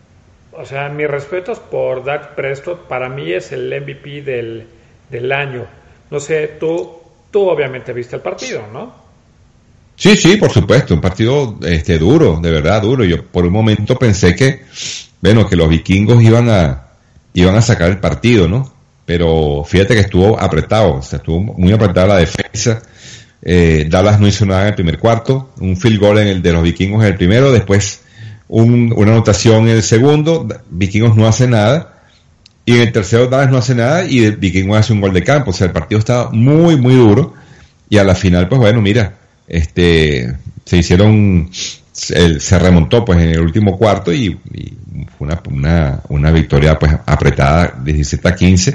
O sea, mis respetos por Dak Prescott, para mí es el M V P del, del año. No sé, tú, tú obviamente viste el partido, ¿no? Sí, sí, por supuesto, un partido este duro, de verdad duro. Yo por un momento pensé que, bueno, que los vikingos iban a, iban a sacar el partido, ¿no? Pero fíjate que estuvo apretado, o sea, estuvo muy apretada la defensa. Eh, Dallas no hizo nada en el primer cuarto, un field goal en el de los vikingos en el primero, después Un, una anotación en el segundo, Vikingos no hace nada, y en el tercero Dallas no hace nada, y el Vikingos hace un gol de campo. O sea, el partido estaba muy, muy duro, y a la final, pues bueno, mira, este, se hicieron, se, se remontó pues en el último cuarto, y, y fue una, una, una victoria pues apretada, diecisiete a quince,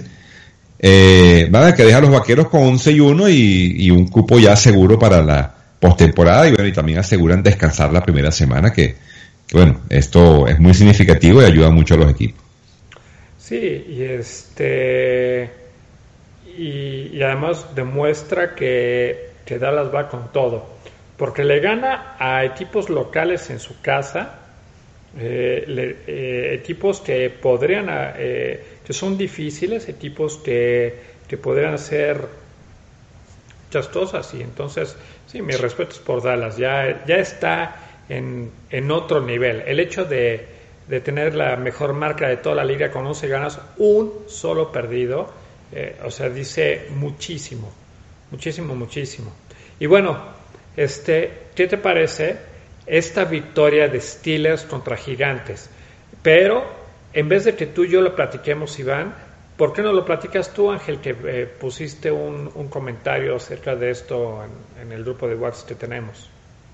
eh, nada, que deja a los vaqueros con once y uno, y, y un cupo ya seguro para la postemporada, y bueno, y también aseguran descansar la primera semana, que bueno, esto es muy significativo y ayuda mucho a los equipos. Sí, y este y, y además demuestra que, que Dallas va con todo, porque le gana a equipos locales en su casa, eh, le, eh, equipos que podrían, eh, que son difíciles, equipos que, que podrían ser muchas cosas, y entonces, sí, mis respetos por Dallas, ya, ya está En, en otro nivel. El hecho de, de tener la mejor marca de toda la liga con once ganas, un solo perdido, eh, o sea, dice muchísimo, muchísimo, muchísimo. Y bueno, este, ¿qué te parece esta victoria de Steelers contra Gigantes? Pero en vez de que tú y yo lo platiquemos, Iván, ¿por qué no lo platicas tú, Ángel, que eh, pusiste un, un comentario acerca de esto en, en el grupo de WhatsApp que tenemos?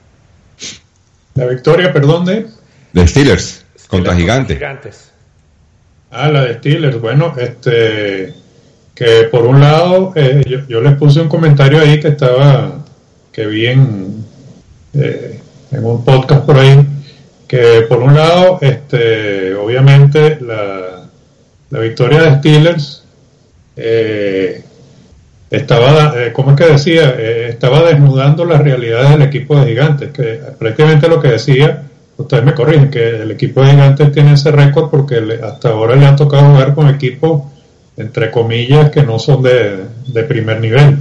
La victoria, perdón, de... De Steelers, Steelers contra Gigantes. Gigantes. Ah, la de Steelers. Bueno, este... que por un lado, eh, yo, yo les puse un comentario ahí que estaba... que vi en... Eh, en un podcast por ahí, que por un lado, este... obviamente, la... la victoria de Steelers... Eh, estaba, eh, ¿cómo es que decía? Eh, estaba desnudando las realidades del equipo de Gigantes, que prácticamente lo que decía, ustedes me corrigen, que el equipo de Gigantes tiene ese récord porque le, hasta ahora le han tocado jugar con equipos, entre comillas, que no son de, de primer nivel.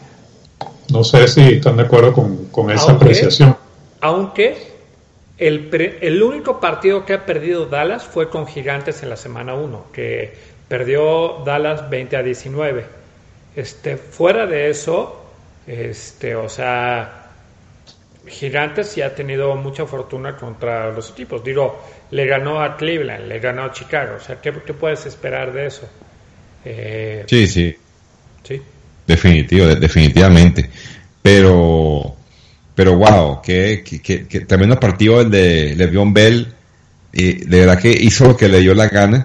No sé si están de acuerdo con, con esa aunque, apreciación. Aunque el, pre, el único partido que ha perdido Dallas fue con Gigantes en la semana uno, que perdió Dallas veinte a diecinueve. Este, fuera de eso, este, o sea, Gigantes sí ha tenido mucha fortuna contra los equipos. Digo, le ganó a Cleveland, le ganó a Chicago. O sea, ¿qué, qué puedes esperar de eso? Eh, sí, sí. Sí. Definitivo, de, definitivamente. Pero, pero wow, qué, qué, qué, qué tremendo partido el de Le'Veon Bell. Y de verdad que hizo lo que le dio la gana.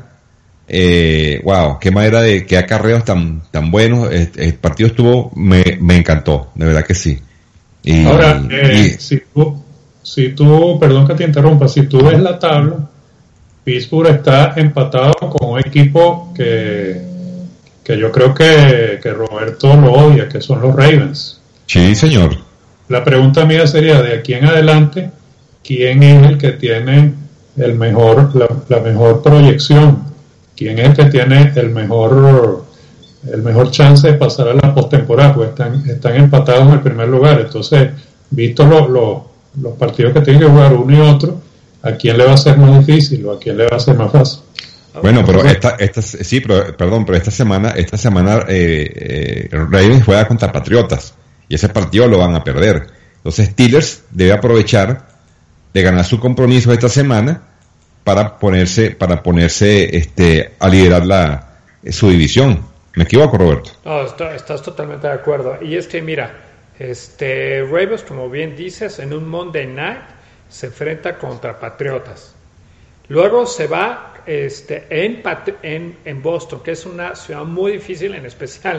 Eh, wow, qué manera de que acarreos tan, tan buenos. El, el partido estuvo, me, me encantó, de verdad que sí. Y, Ahora, eh, y, si tú, si tú, perdón que te interrumpa, si tú ves la tabla, Pittsburgh está empatado con un equipo que, que yo creo que, que Roberto lo odia, que son los Ravens. Sí, señor. La pregunta mía sería, de aquí en adelante, ¿quién es el que tiene el mejor, la, la mejor proyección? ¿Quién es el que tiene el mejor el mejor chance de pasar a la postemporada? Pues están, están empatados en el primer lugar. Entonces, visto los lo, los partidos que tienen que jugar uno y otro, ¿a quién le va a ser más difícil o a quién le va a ser más fácil? Bueno, pero esta, esta sí, pero perdón, pero esta semana, esta semana eh, eh, Ravens juega contra Patriotas y ese partido lo van a perder. Entonces, Steelers debe aprovechar de ganar su compromiso esta semana para ponerse, para ponerse, este, a liderar la su división. ¿Me equivoco, Roberto? No, está, estás totalmente de acuerdo. Y es que mira, este Ravens, como bien dices, en un Monday Night se enfrenta contra Patriotas. Luego se va este, en, en, en Boston, que es una ciudad muy difícil, en especial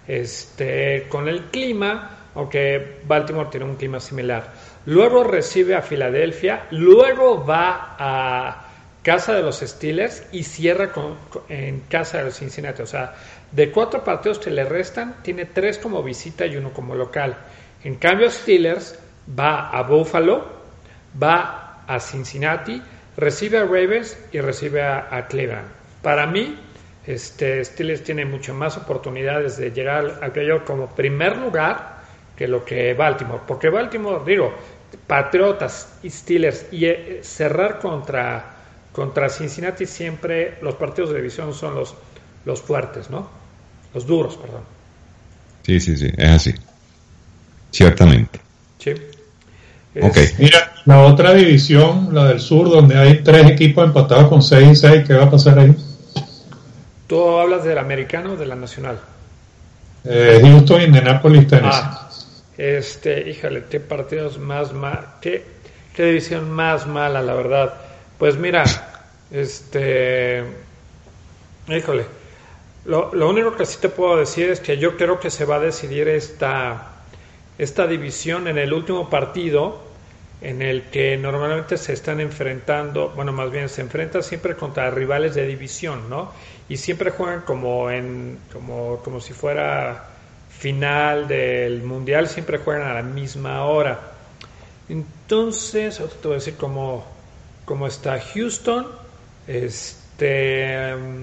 este, con el clima, aunque Baltimore tiene un clima similar. Luego recibe a Filadelfia, luego va a casa de los Steelers y cierra con, con, en casa de los Cincinnati. O sea, de cuatro partidos que le restan, tiene tres como visita y uno como local. En cambio, Steelers va a Buffalo, va a Cincinnati, recibe a Ravens y recibe a, a Cleveland. Para mí, este, Steelers tiene mucho más oportunidades de llegar al, al playoff como primer lugar que lo que Baltimore. Porque Baltimore, digo, Patriotas y Steelers y eh, cerrar contra... Contra Cincinnati siempre los partidos de división son los, los fuertes, ¿no? Los duros, perdón. Sí, sí, sí, es así. Ciertamente. Sí. Ok. Es... Mira, la otra división, la del sur, donde hay tres equipos empatados con seis y seis, ¿qué va a pasar ahí? ¿Tú hablas del americano o de la nacional? Eh, Houston, Indianapolis, Tennessee. Ah, este, híjole, qué partidos más mal, qué, qué división más mala, la verdad. Pues mira, este, híjole, lo, lo único que sí te puedo decir es que yo creo que se va a decidir esta, esta división en el último partido, en el que normalmente se están enfrentando, bueno, más bien se enfrentan siempre contra rivales de división, ¿no? Y siempre juegan como en, como, como si fuera final del mundial, siempre juegan a la misma hora. Entonces, ahora te voy a decir cómo Como está Houston, este,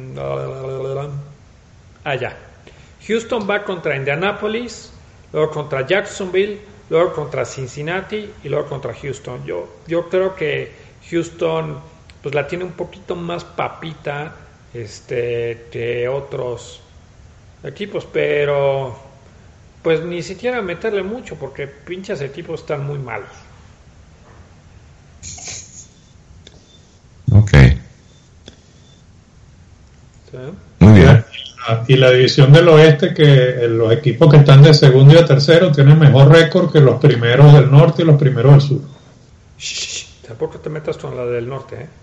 allá. Ah, Houston va contra Indianapolis, luego contra Jacksonville, luego contra Cincinnati y luego contra Houston. Yo, yo creo que Houston, pues la tiene un poquito más papita, este, que otros equipos, pero pues ni siquiera meterle mucho porque pinches equipos están muy malos. Ok. ¿Sí? Muy bien. Y la división del oeste, que los equipos que están de segundo y de tercero tienen mejor récord que los primeros del norte y los primeros del sur. Shh, tampoco te metas con la del norte, ¿eh?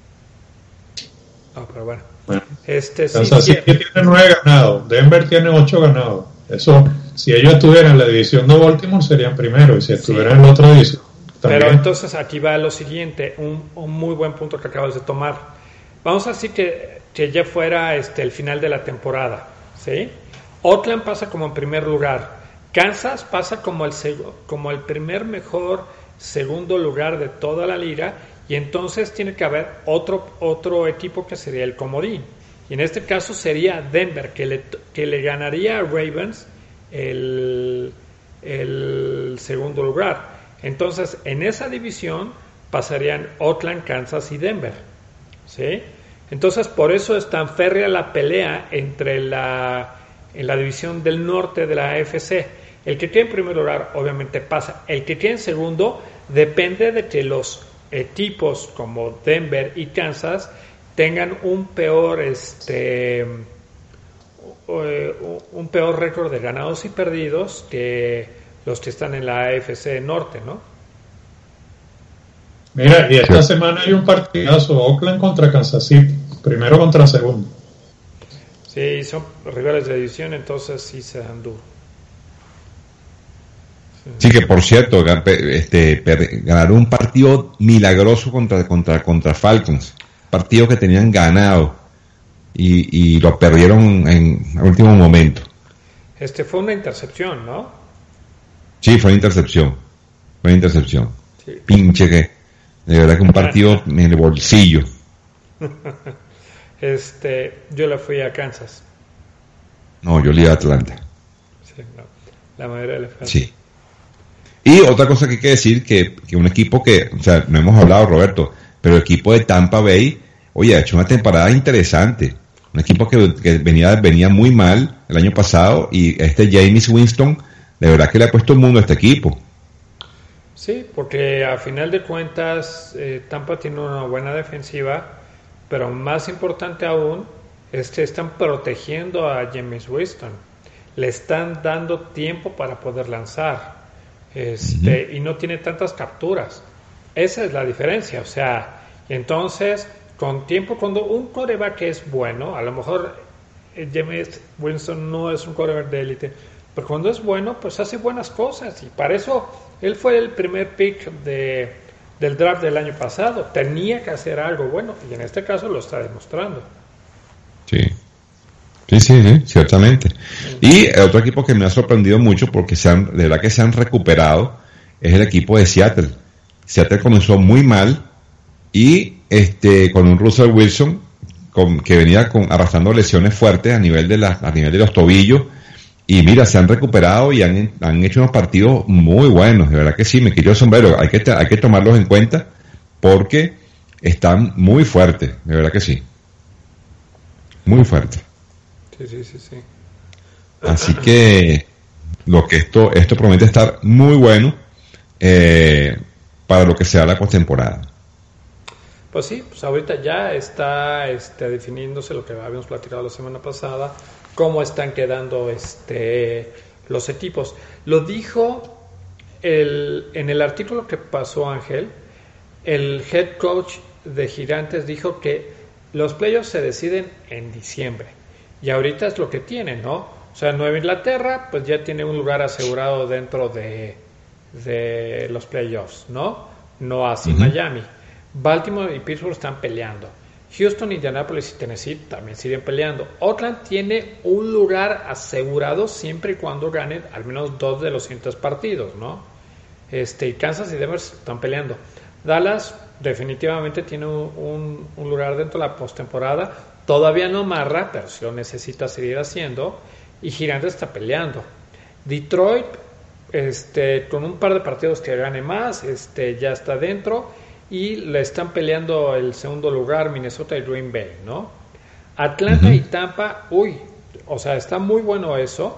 No, pero bueno. bueno este sí, Kansas sí. City tiene nueve ganados, Denver tiene ocho ganados. Eso, si ellos estuvieran en la división de Baltimore serían primero, y si estuvieran sí. en la otra división también. Pero entonces aquí va lo siguiente, un, un muy buen punto que acabas de tomar. Vamos a decir que, que ya fuera este el final de la temporada, ¿sí? Oakland pasa como en primer lugar. Kansas pasa como el, seg- como el primer mejor segundo lugar de toda la liga. Y entonces tiene que haber otro, otro equipo que sería el comodín. Y en este caso sería Denver, que le, que le ganaría a Ravens el, el segundo lugar. Entonces, en esa división pasarían Oakland, Kansas y Denver. ¿Sí? Entonces, por eso es tan férrea la pelea entre la, en la división del norte de la A F C. El que quede en primer lugar, obviamente, pasa. El que quede en segundo depende de que los equipos como Denver y Kansas tengan un peor este un peor récord de ganados y perdidos que los que están en la A F C Norte, ¿no? Mira, y esta semana hay un partidazo, Oakland contra Kansas City, primero contra segundo. Sí, son rivales de división, entonces sí se dan duro. Sí, que por cierto, este, ganaron un partido milagroso contra, contra, contra Falcons, partido que tenían ganado y, y lo perdieron en el último momento. Este fue una intercepción, ¿no? Sí, fue una intercepción, fue una intercepción. Sí. Pinche que, de verdad que un partido en el bolsillo. Este, yo le fui a Kansas. No, yo le iba a Atlanta. Sí, no, la mayoría le fue. Sí. Y otra cosa que hay que decir, que, que un equipo que, o sea, no hemos hablado, Roberto, pero el equipo de Tampa Bay, oye, ha hecho una temporada interesante. Un equipo que, que venía, venía muy mal el año pasado y este Jameis Winston, de verdad que le ha puesto el mundo a este equipo. Sí, porque a final de cuentas eh, Tampa tiene una buena defensiva, pero más importante aún es que están protegiendo a Jameis Winston. Le están dando tiempo para poder lanzar. Este, uh-huh. Y no tiene tantas capturas. Esa es la diferencia. O sea, entonces, con tiempo, cuando un quarterback es bueno, a lo mejor eh, Jameis Winston no es un quarterback de élite, pero cuando es bueno, pues hace buenas cosas. Y para eso, él fue el primer pick de, del draft del año pasado. Tenía que hacer algo bueno, y en este caso lo está demostrando. Sí. Sí, sí, sí, ciertamente. Y el otro equipo que me ha sorprendido mucho porque se han, de verdad que se han recuperado es el equipo de Seattle. Seattle comenzó muy mal y este con un Russell Wilson con, que venía con, arrastrando lesiones fuertes a nivel de la, a nivel de los tobillos y mira, se han recuperado y han, han hecho unos partidos muy buenos, de verdad que sí, me quito el sombrero, hay que, hay que tomarlos en cuenta porque están muy fuertes, de verdad que sí. Muy fuertes. Sí, sí, sí, sí. Así que lo que esto esto promete estar muy bueno eh, para lo que sea la postemporada. Pues sí, pues ahorita ya está este, definiéndose lo que habíamos platicado la semana pasada, cómo están quedando este los equipos. Lo dijo el, en el artículo que pasó Ángel, el head coach de Gigantes dijo que los playoffs se deciden en diciembre. Y ahorita es lo que tiene, ¿no? O sea, Nueva Inglaterra, pues ya tiene un lugar asegurado dentro de, de los playoffs, ¿no? No así uh-huh. Miami. Baltimore y Pittsburgh están peleando. Houston, Indianapolis y Tennessee también siguen peleando. Oakland tiene un lugar asegurado siempre y cuando ganen al menos dos de los cientos partidos, ¿no? Este, y Kansas y Denver están peleando. Dallas definitivamente tiene un, un, un lugar dentro de la postemporada. Todavía no amarra, pero si lo necesita seguir haciendo. Y Gigantes está peleando. Detroit, este, con un par de partidos que gane más, este, ya está dentro. Y le están peleando el segundo lugar Minnesota y Green Bay, ¿no? Atlanta uh-huh. y Tampa, uy, o sea, está muy bueno eso.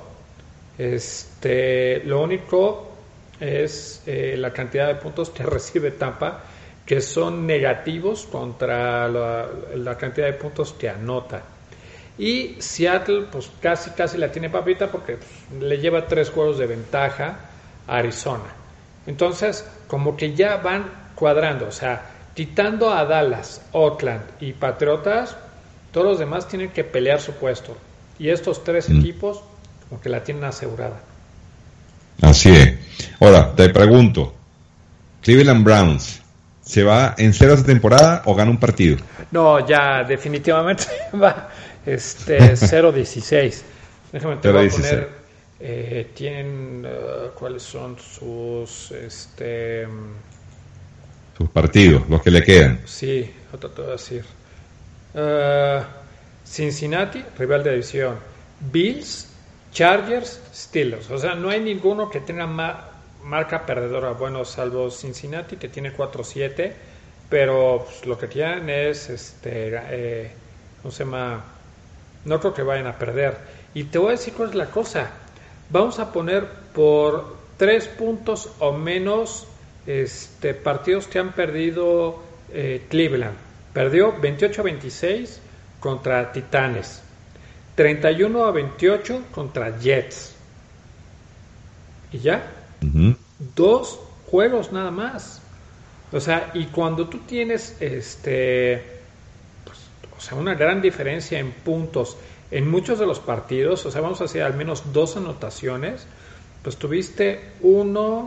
Este, lo único es eh, la cantidad de puntos que recibe Tampa, que son negativos contra la, la cantidad de puntos que anota. Y Seattle, pues casi casi la tiene papita porque pues, le lleva tres juegos de ventaja a Arizona. Entonces, como que ya van cuadrando, o sea, quitando a Dallas, Oakland y Patriotas, todos los demás tienen que pelear su puesto. Y estos tres mm. equipos, como que la tienen asegurada. Así es. Ahora, te pregunto, Cleveland Browns, ¿se va en cero esta temporada o gana un partido? No, ya definitivamente va este cero dieciséis. Déjame te voy a poner, eh, tienen, uh, ¿cuáles son sus, este... sus partidos, los que le quedan? Sí, otro te voy a decir. Uh, Cincinnati, rival de división. Bills, Chargers, Steelers. O sea, no hay ninguno que tenga ma- marca perdedora. Bueno, salvo Cincinnati, que tiene cuatro siete, pero pues, lo que tienen es, este, eh, ¿cómo se llama? No creo que vayan a perder. Y te voy a decir cuál es la cosa. Vamos a poner por tres puntos o menos este, partidos que han perdido eh, Cleveland. Perdió veintiocho a veintiséis contra Titanes. treinta y uno a veintiocho contra Jets. ¿Y ya? Uh-huh. Dos juegos nada más. O sea, y cuando tú tienes este, pues, o sea, una gran diferencia en puntos en muchos de los partidos, o sea, vamos a hacer al menos dos anotaciones, pues tuviste uno,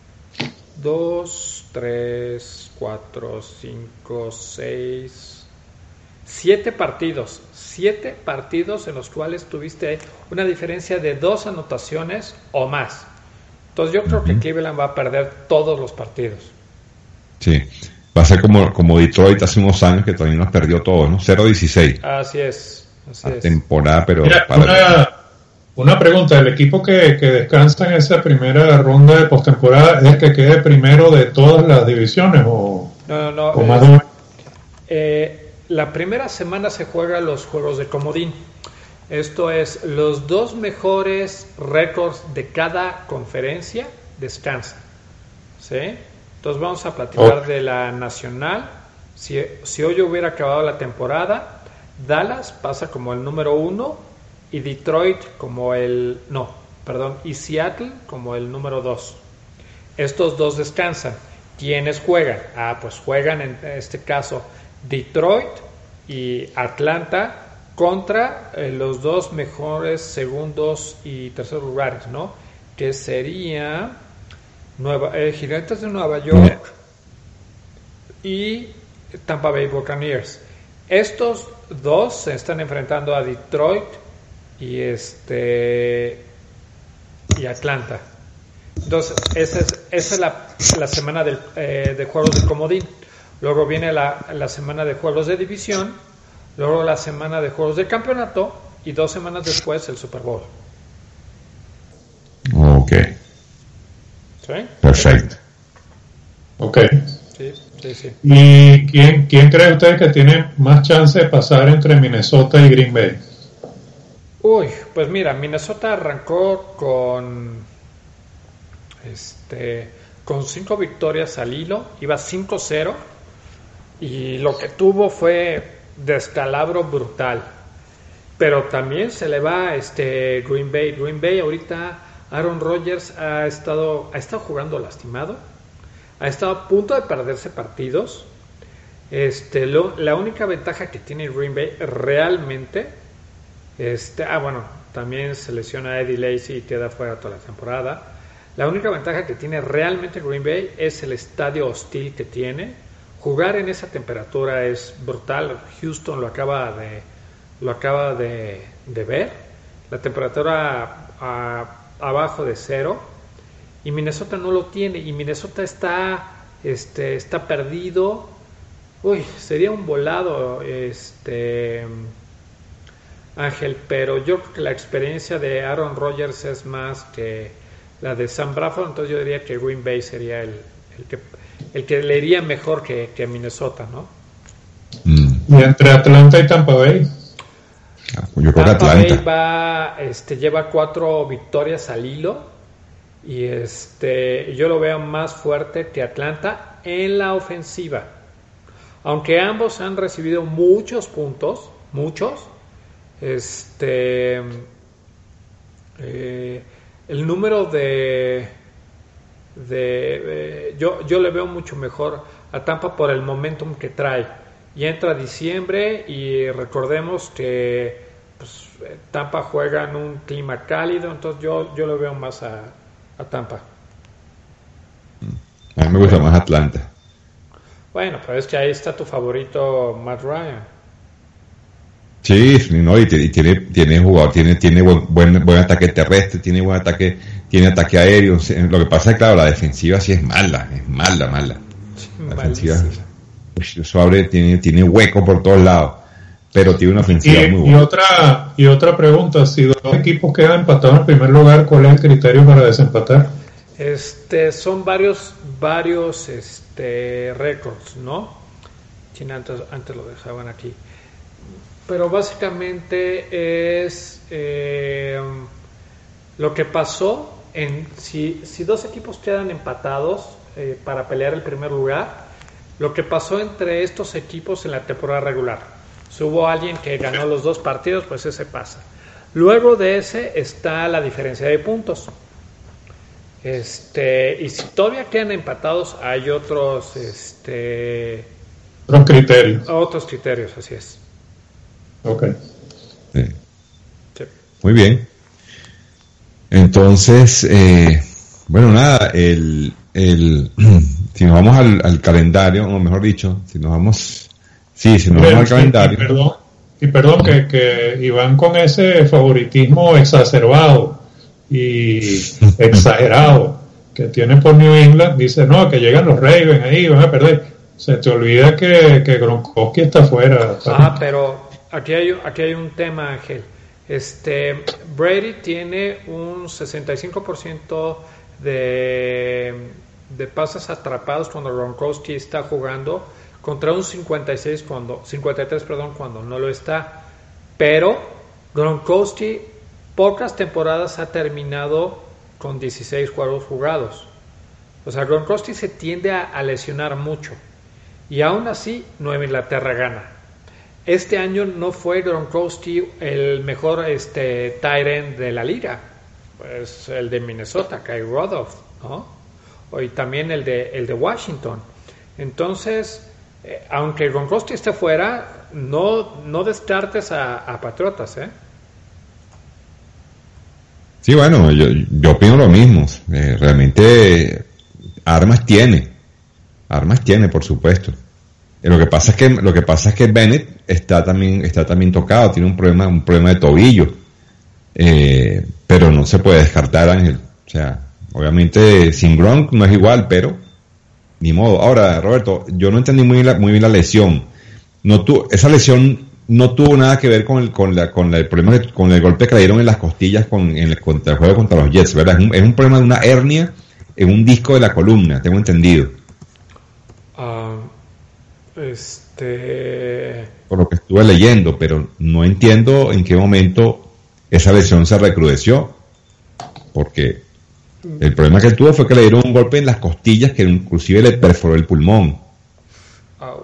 dos, tres, cuatro, cinco, seis, siete partidos. Siete partidos en los cuales tuviste una diferencia de dos anotaciones o más. Entonces yo creo uh-huh. que Cleveland va a perder todos los partidos. Sí, va a ser como, como Detroit hace unos años, que también nos perdió todos, ¿no? cero dieciséis. Así es. Así la es. temporada, pero... Mira, para una, una pregunta, ¿el equipo que, que descansa en esa primera ronda de postemporada es el que quede primero de todas las divisiones o, no, no, no, o eh, más de... eh, la primera semana se juegan los juegos de comodín. Esto es, los dos mejores récords de cada conferencia descansan, ¿sí? Entonces vamos a platicar oh. de la nacional. Si, si hoy hubiera acabado la temporada, Dallas pasa como el número uno y Detroit como el... No, perdón, y Seattle como el número dos. Estos dos descansan. ¿Quiénes juegan? Ah, pues juegan en este caso Detroit y Atlanta contra eh, los dos mejores segundos y terceros lugares, ¿no? Que sería Nueva, eh, Gigantes de Nueva York y Tampa Bay Buccaneers. Estos dos se están enfrentando a Detroit y este y Atlanta. Entonces esa es, esa es la, la semana del, eh, de juegos de comodín. Luego viene la, la semana de juegos de división, luego la semana de juegos de campeonato y dos semanas después el Super Bowl. Ok. ¿Sí? Perfecto. Ok. Sí, sí, sí. ¿Y quién, quién cree usted que tiene más chance de pasar entre Minnesota y Green Bay? Uy, pues mira, Minnesota arrancó con este con cinco victorias al hilo, iba cinco cero y lo que tuvo fue descalabro brutal. Pero también se le va este Green Bay. Green Bay ahorita Aaron Rodgers ha estado ha estado jugando lastimado. Ha estado a punto de perderse partidos. Este, lo, la única ventaja que tiene Green Bay realmente, este, ah bueno, también se lesiona a Eddie Lacy y queda fuera toda la temporada. La única ventaja que tiene realmente Green Bay es el estadio hostil que tiene. Jugar en esa temperatura es brutal. Houston lo acaba de, lo acaba de, de ver. La temperatura a, abajo de cero. Y Minnesota no lo tiene, y Minnesota está, este, está perdido. Uy, sería un volado, este, Ángel, pero yo creo que la experiencia de Aaron Rodgers es más que la de Sam Bradford, entonces yo diría que Green Bay sería el, el que el que le iría mejor que, que Minnesota, ¿no? ¿Y entre Atlanta y Tampa Bay? Yo creo que Tampa Atlanta. Bay va, este, lleva cuatro victorias al hilo. Y este, yo lo veo más fuerte que Atlanta en la ofensiva. Aunque ambos han recibido muchos puntos, muchos, este, eh, el número de, de, de yo, yo le veo mucho mejor a Tampa por el momentum que trae. Ya entra diciembre y recordemos que pues, Tampa juega en un clima cálido, entonces yo, yo le veo más a a Tampa. A mí me gusta más Atlanta. Bueno, pero es que ahí está tu favorito Matt Ryan. Sí, no, y, y tiene, tiene jugador, tiene, tiene buen, buen, buen ataque terrestre, tiene buen ataque, tiene ataque aéreo. Lo que pasa es que, claro, la defensiva sí es mala, es mala, mala. La defensiva, eso abre, tiene, tiene hueco por todos lados, pero tiene una ofensiva y, muy buena. Y otra, y otra pregunta, si dos equipos quedan empatados en primer lugar, ¿cuál es el criterio para desempatar? Este, son varios, varios, este, récords, ¿no? China antes, antes lo dejaban aquí. Pero básicamente es eh, lo que pasó en si, si dos equipos quedan empatados eh, para pelear el primer lugar, lo que pasó entre estos equipos en la temporada regular. Si hubo alguien que ganó los dos partidos, pues ese pasa. Luego de ese está la diferencia de puntos. Este, y si todavía quedan empatados, hay otros, este, otros criterios. Otros criterios, así es. Okay. Sí. Sí. Muy bien. Entonces, eh, bueno, nada, el, el, si nos vamos al, al calendario, o mejor dicho, si nos vamos, sí, si nos Pero, vamos al calendario. Y perdón, y perdón que, que Iván con ese favoritismo exacerbado y exagerado que tiene por New England, dice, no, que llegan los Ravens ahí, van a perder. Se te olvida que, que Gronkowski está fuera. Ah, pero Aquí hay, aquí hay un tema, Ángel. Este, Brady tiene un sesenta y cinco por ciento de, de pases atrapados cuando Gronkowski está jugando, contra un cincuenta y seis cuando, cincuenta y tres perdón, cuando no lo está. Pero Gronkowski pocas temporadas ha terminado con dieciséis juegos jugados. O sea, Gronkowski se tiende a, a lesionar mucho. Y aún así, Nueva Inglaterra gana. Este año no fue Gronkowski el mejor este, tight end de la liga, pues el de Minnesota, Kyle Rudolph, ¿no? Y también el de el de Washington. Entonces, eh, aunque Gronkowski esté fuera, no no descartes a, a Patriotas, ¿eh? Sí, bueno, yo, yo opino lo mismo. Eh, realmente armas tiene, armas tiene, por supuesto. Lo que pasa es que lo que pasa es que Bennett está también está también tocado, tiene un problema un problema de tobillo, eh, pero no se puede descartar, Ángel. O sea, obviamente sin Gronk no es igual, pero ni modo. Ahora, Roberto, yo no entendí muy bien la, muy bien la lesión. No tu, esa lesión no tuvo nada que ver con el con la con la, el problema que, con el golpe que le dieron en las costillas con en el, contra el juego contra los Jets, ¿verdad? Es un, es un problema de una hernia en un disco de la columna, tengo entendido. Uh, este Por lo que estuve leyendo, pero no entiendo en qué momento esa lesión se recrudeció, porque el problema que tuvo fue que le dieron un golpe en las costillas que inclusive le perforó el pulmón. Oh.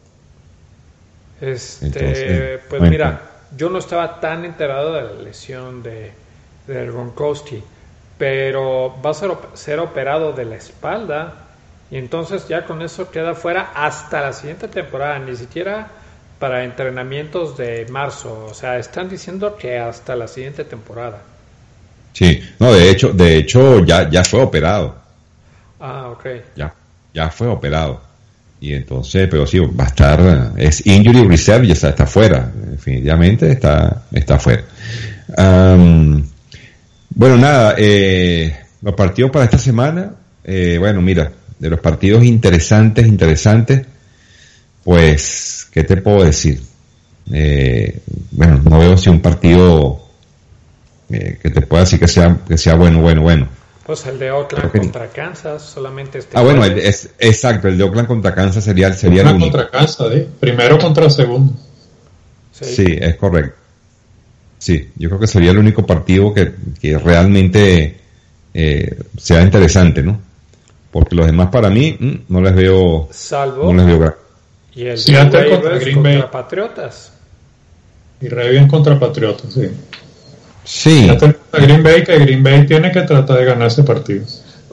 Este, Entonces, pues bueno. mira, yo no estaba tan enterado de la lesión de, de Gronkowski, pero va a ser, ser operado de la espalda y entonces ya con eso queda fuera hasta la siguiente temporada, ni siquiera para entrenamientos de marzo. O sea, están diciendo que hasta la siguiente temporada. Sí, no, de hecho, de hecho ya ya fue operado. Ah, ok. Ya, ya fue operado. Y entonces, pero sí, va a estar, es injury reserve y está, está fuera, definitivamente está, está fuera. Um, bueno, nada, eh, los partidos para esta semana, eh, bueno, mira, de los partidos interesantes, interesantes, pues, ¿qué te puedo decir? Eh, bueno, no veo si un partido eh, que te pueda decir que sea, que sea bueno, bueno, bueno. Pues el de Oakland que... contra Kansas, solamente este. Ah, bueno, el, es, exacto, el de Oakland contra Kansas sería, sería el único. Contra Kansas, ¿eh? Primero contra segundo. Sí. Sí, es correcto. Sí, yo creo que sería el único partido que, que realmente eh, sea interesante, ¿no? Porque los demás para mí mmm, no les veo. Salvo. No les veo gran. Y el Sí, de antes Ravens contra Green contra Bay. Patriotas. Y Ravens contra Patriotas, sí. Sí. Fíjate a Green Bay, que Green Bay tiene que tratar de ganar ese partido.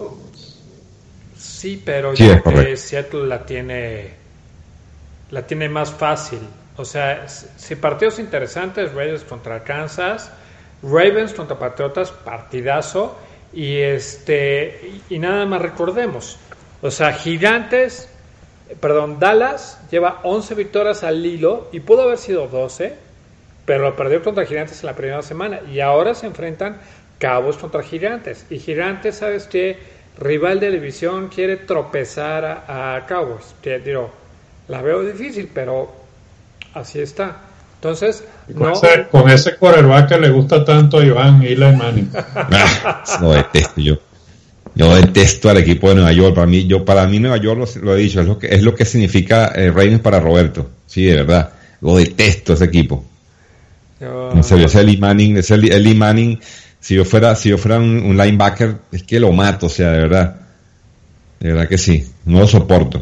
Sí, pero Sí, yo es creo que correcto. Seattle la tiene la tiene más fácil. O sea, si partidos interesantes, Raiders contra Kansas, Ravens contra Patriotas, partidazo, y este y, y nada más recordemos. O sea, Gigantes, perdón, Dallas lleva once victorias al hilo y pudo haber sido doce, pero lo perdió contra Gigantes en la primera semana y ahora se enfrentan Cabos contra Gigantes. Y Gigantes, ¿sabes qué? Rival de división, quiere tropezar a, a Cowboys. Que, digo, la veo difícil, pero así está. Entonces, con, no... ese, con ese quarterback que le gusta tanto a Iván, Eli Manning. Ah, lo detesto yo. Yo detesto al equipo de Nueva York. Para mí, yo para mí Nueva York lo, lo he dicho, es lo que es lo que significa eh, Reines para Roberto. Sí, de verdad. Lo detesto ese equipo. Yo... En serio, ese Eli Manning, ese Eli Manning, si yo fuera, si yo fuera un, un linebacker, es que lo mato, o sea, de verdad. De verdad que sí. No lo soporto.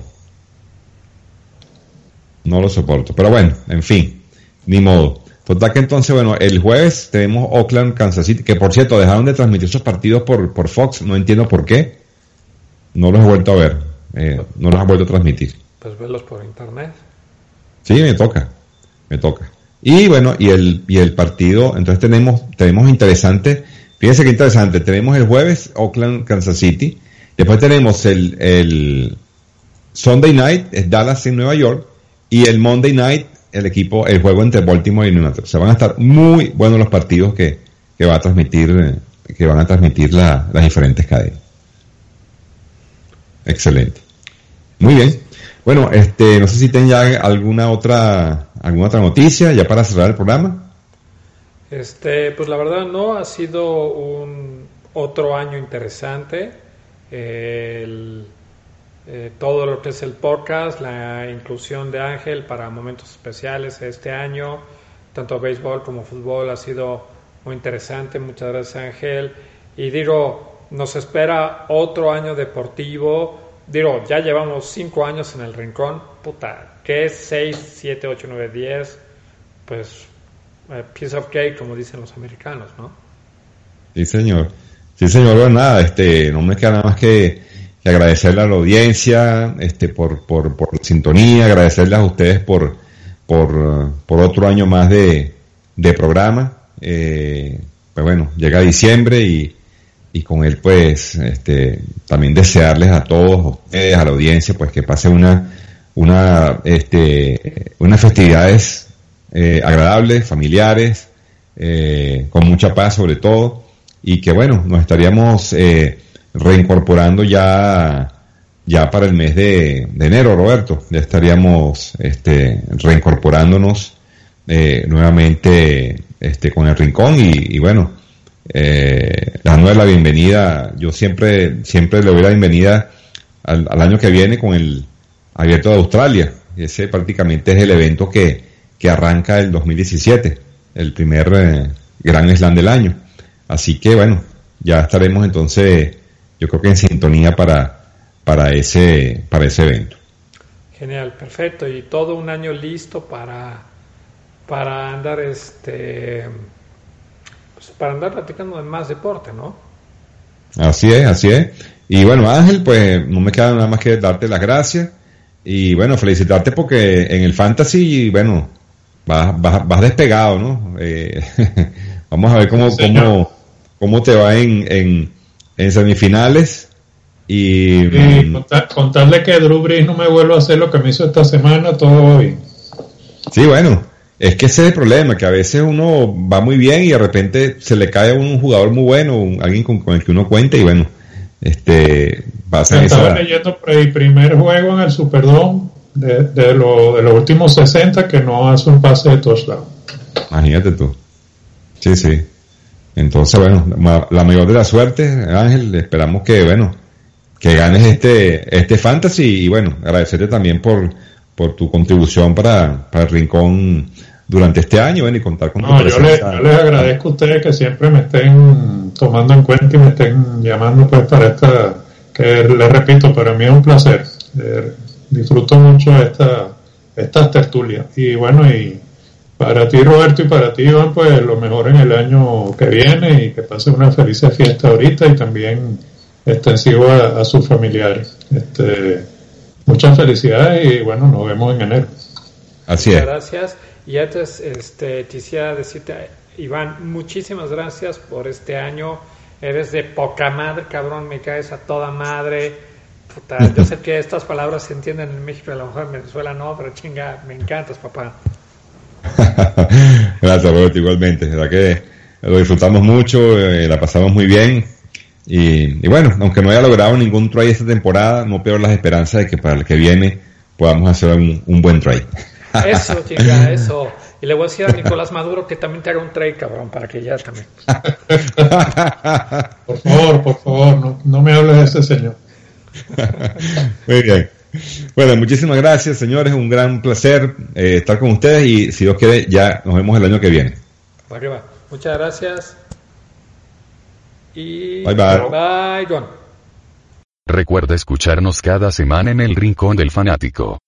No lo soporto. Pero bueno, en fin, ni modo. Total que entonces, bueno, el jueves tenemos Oakland, Kansas City, que por cierto dejaron de transmitir esos partidos por, por Fox, no entiendo por qué. No los he vuelto a ver, eh, no los he vuelto a transmitir. Pues verlos por internet. Sí, me toca, me toca. Y bueno, y el, y el partido, entonces tenemos, tenemos interesante, fíjense qué interesante, tenemos el jueves Oakland, Kansas City, después tenemos el, el Sunday Night, es Dallas en Nueva York, y el Monday Night, el equipo, el juego entre Baltimore y New York. O sea, van a estar muy buenos los partidos que, que va a transmitir, que van a transmitir la, las diferentes cadenas. Excelente. Muy bien. Bueno, este, no sé si tienen ya alguna otra, alguna otra noticia ya para cerrar el programa. Este, pues la verdad no, ha sido un otro año interesante. Eh, el, Eh, todo lo que es el podcast, la inclusión de Ángel para momentos especiales este año, tanto béisbol como fútbol, ha sido muy interesante. Muchas gracias, Ángel. Y digo, nos espera otro año deportivo. Digo, ya llevamos cinco años en el Rincón. Puta, ¿qué es seis, siete, ocho, nueve, diez? Pues, eh, piece of cake, como dicen los americanos, ¿no? Sí, señor. Sí, señor. Bueno, nada, este, no me queda nada más que Y agradecerle a la audiencia este por, por, por la sintonía, agradecerles a ustedes por, por, por otro año más de, de programa. Eh, pues bueno, llega diciembre y, y con él pues este también desearles a todos ustedes, a la audiencia, pues que pasen una, una, este, unas festividades eh, agradables, familiares, eh, con mucha paz sobre todo, y que bueno, nos estaríamos eh, reincorporando ya ya para el mes de, de enero, Roberto. Ya estaríamos este reincorporándonos eh, nuevamente este con el Rincón y, y bueno, eh, dándole la bienvenida. Yo siempre siempre le doy la bienvenida al, al año que viene con el Abierto de Australia. Ese prácticamente es el evento que, que arranca el dos mil diecisiete, el primer eh, gran slam del año. Así que bueno, ya estaremos entonces, yo creo que en sintonía para para ese para ese evento. Genial, perfecto, y todo un año listo para para andar este pues para andar platicando de más deporte, ¿no? Así es, así es. Y bueno, Ángel, pues no me queda nada más que darte las gracias y bueno, felicitarte porque en el fantasy, bueno, vas vas, vas despegado, ¿no? Eh, vamos a ver cómo sí, cómo cómo te va en en en semifinales y, y contar, contarle que Drew Brees no me vuelva a hacer lo que me hizo esta semana, todo va bien. Sí, bueno, es que ese es el problema, que a veces uno va muy bien y de repente se le cae a un jugador muy bueno, un, alguien con, con el que uno cuenta y bueno, este pasa esa... Estaba esa... leyendo por el primer juego en el Superdome de, de, lo, de los últimos sesenta que no hace un pase de touchdown. Imagínate tú. Sí, sí. Entonces, bueno, la mayor de la suerte, Ángel, esperamos que, bueno, que ganes este este fantasy y, bueno, agradecerte también por por tu contribución para, para el Rincón durante este año, bueno, y contar con no, tu presencia. Yo, le, yo les agradezco a ustedes que siempre me estén tomando en cuenta y me estén llamando pues para esta, que les repito, para mí es un placer. Eh, disfruto mucho esta estas tertulias y, bueno, y para ti, Roberto, y para ti, Iván, pues lo mejor en el año que viene y que pasen una feliz fiesta ahorita y también extensivo a, a sus familiares. Este, muchas felicidades y bueno, nos vemos en enero. Así es. Muchas gracias. Y antes este, quisiera decirte, Iván, muchísimas gracias por este año. Eres de poca madre, cabrón, me caes a toda madre. Puta, yo sé que estas palabras se entienden en México, a lo mejor en Venezuela no, pero chinga, me encantas, papá. Gracias, Roberto, igualmente. La verdad que lo disfrutamos mucho, eh, la pasamos muy bien. Y, y bueno, aunque no haya logrado ningún try esta temporada, no pierdo las esperanzas de que para el que viene podamos hacer un, un buen try. Eso, chica, eso. Y le voy a decir a Nicolás Maduro que también te haga un trade, cabrón, para que ya también. Por favor, por favor, no, no me hables de ese señor. Muy bien. Bueno, muchísimas gracias, señores. Un gran placer eh, estar con ustedes y si Dios quiere, ya nos vemos el año que viene. Para arriba. Muchas gracias. Y bye, bye. Bye, John. Recuerda escucharnos cada semana en El Rincón del Fanático.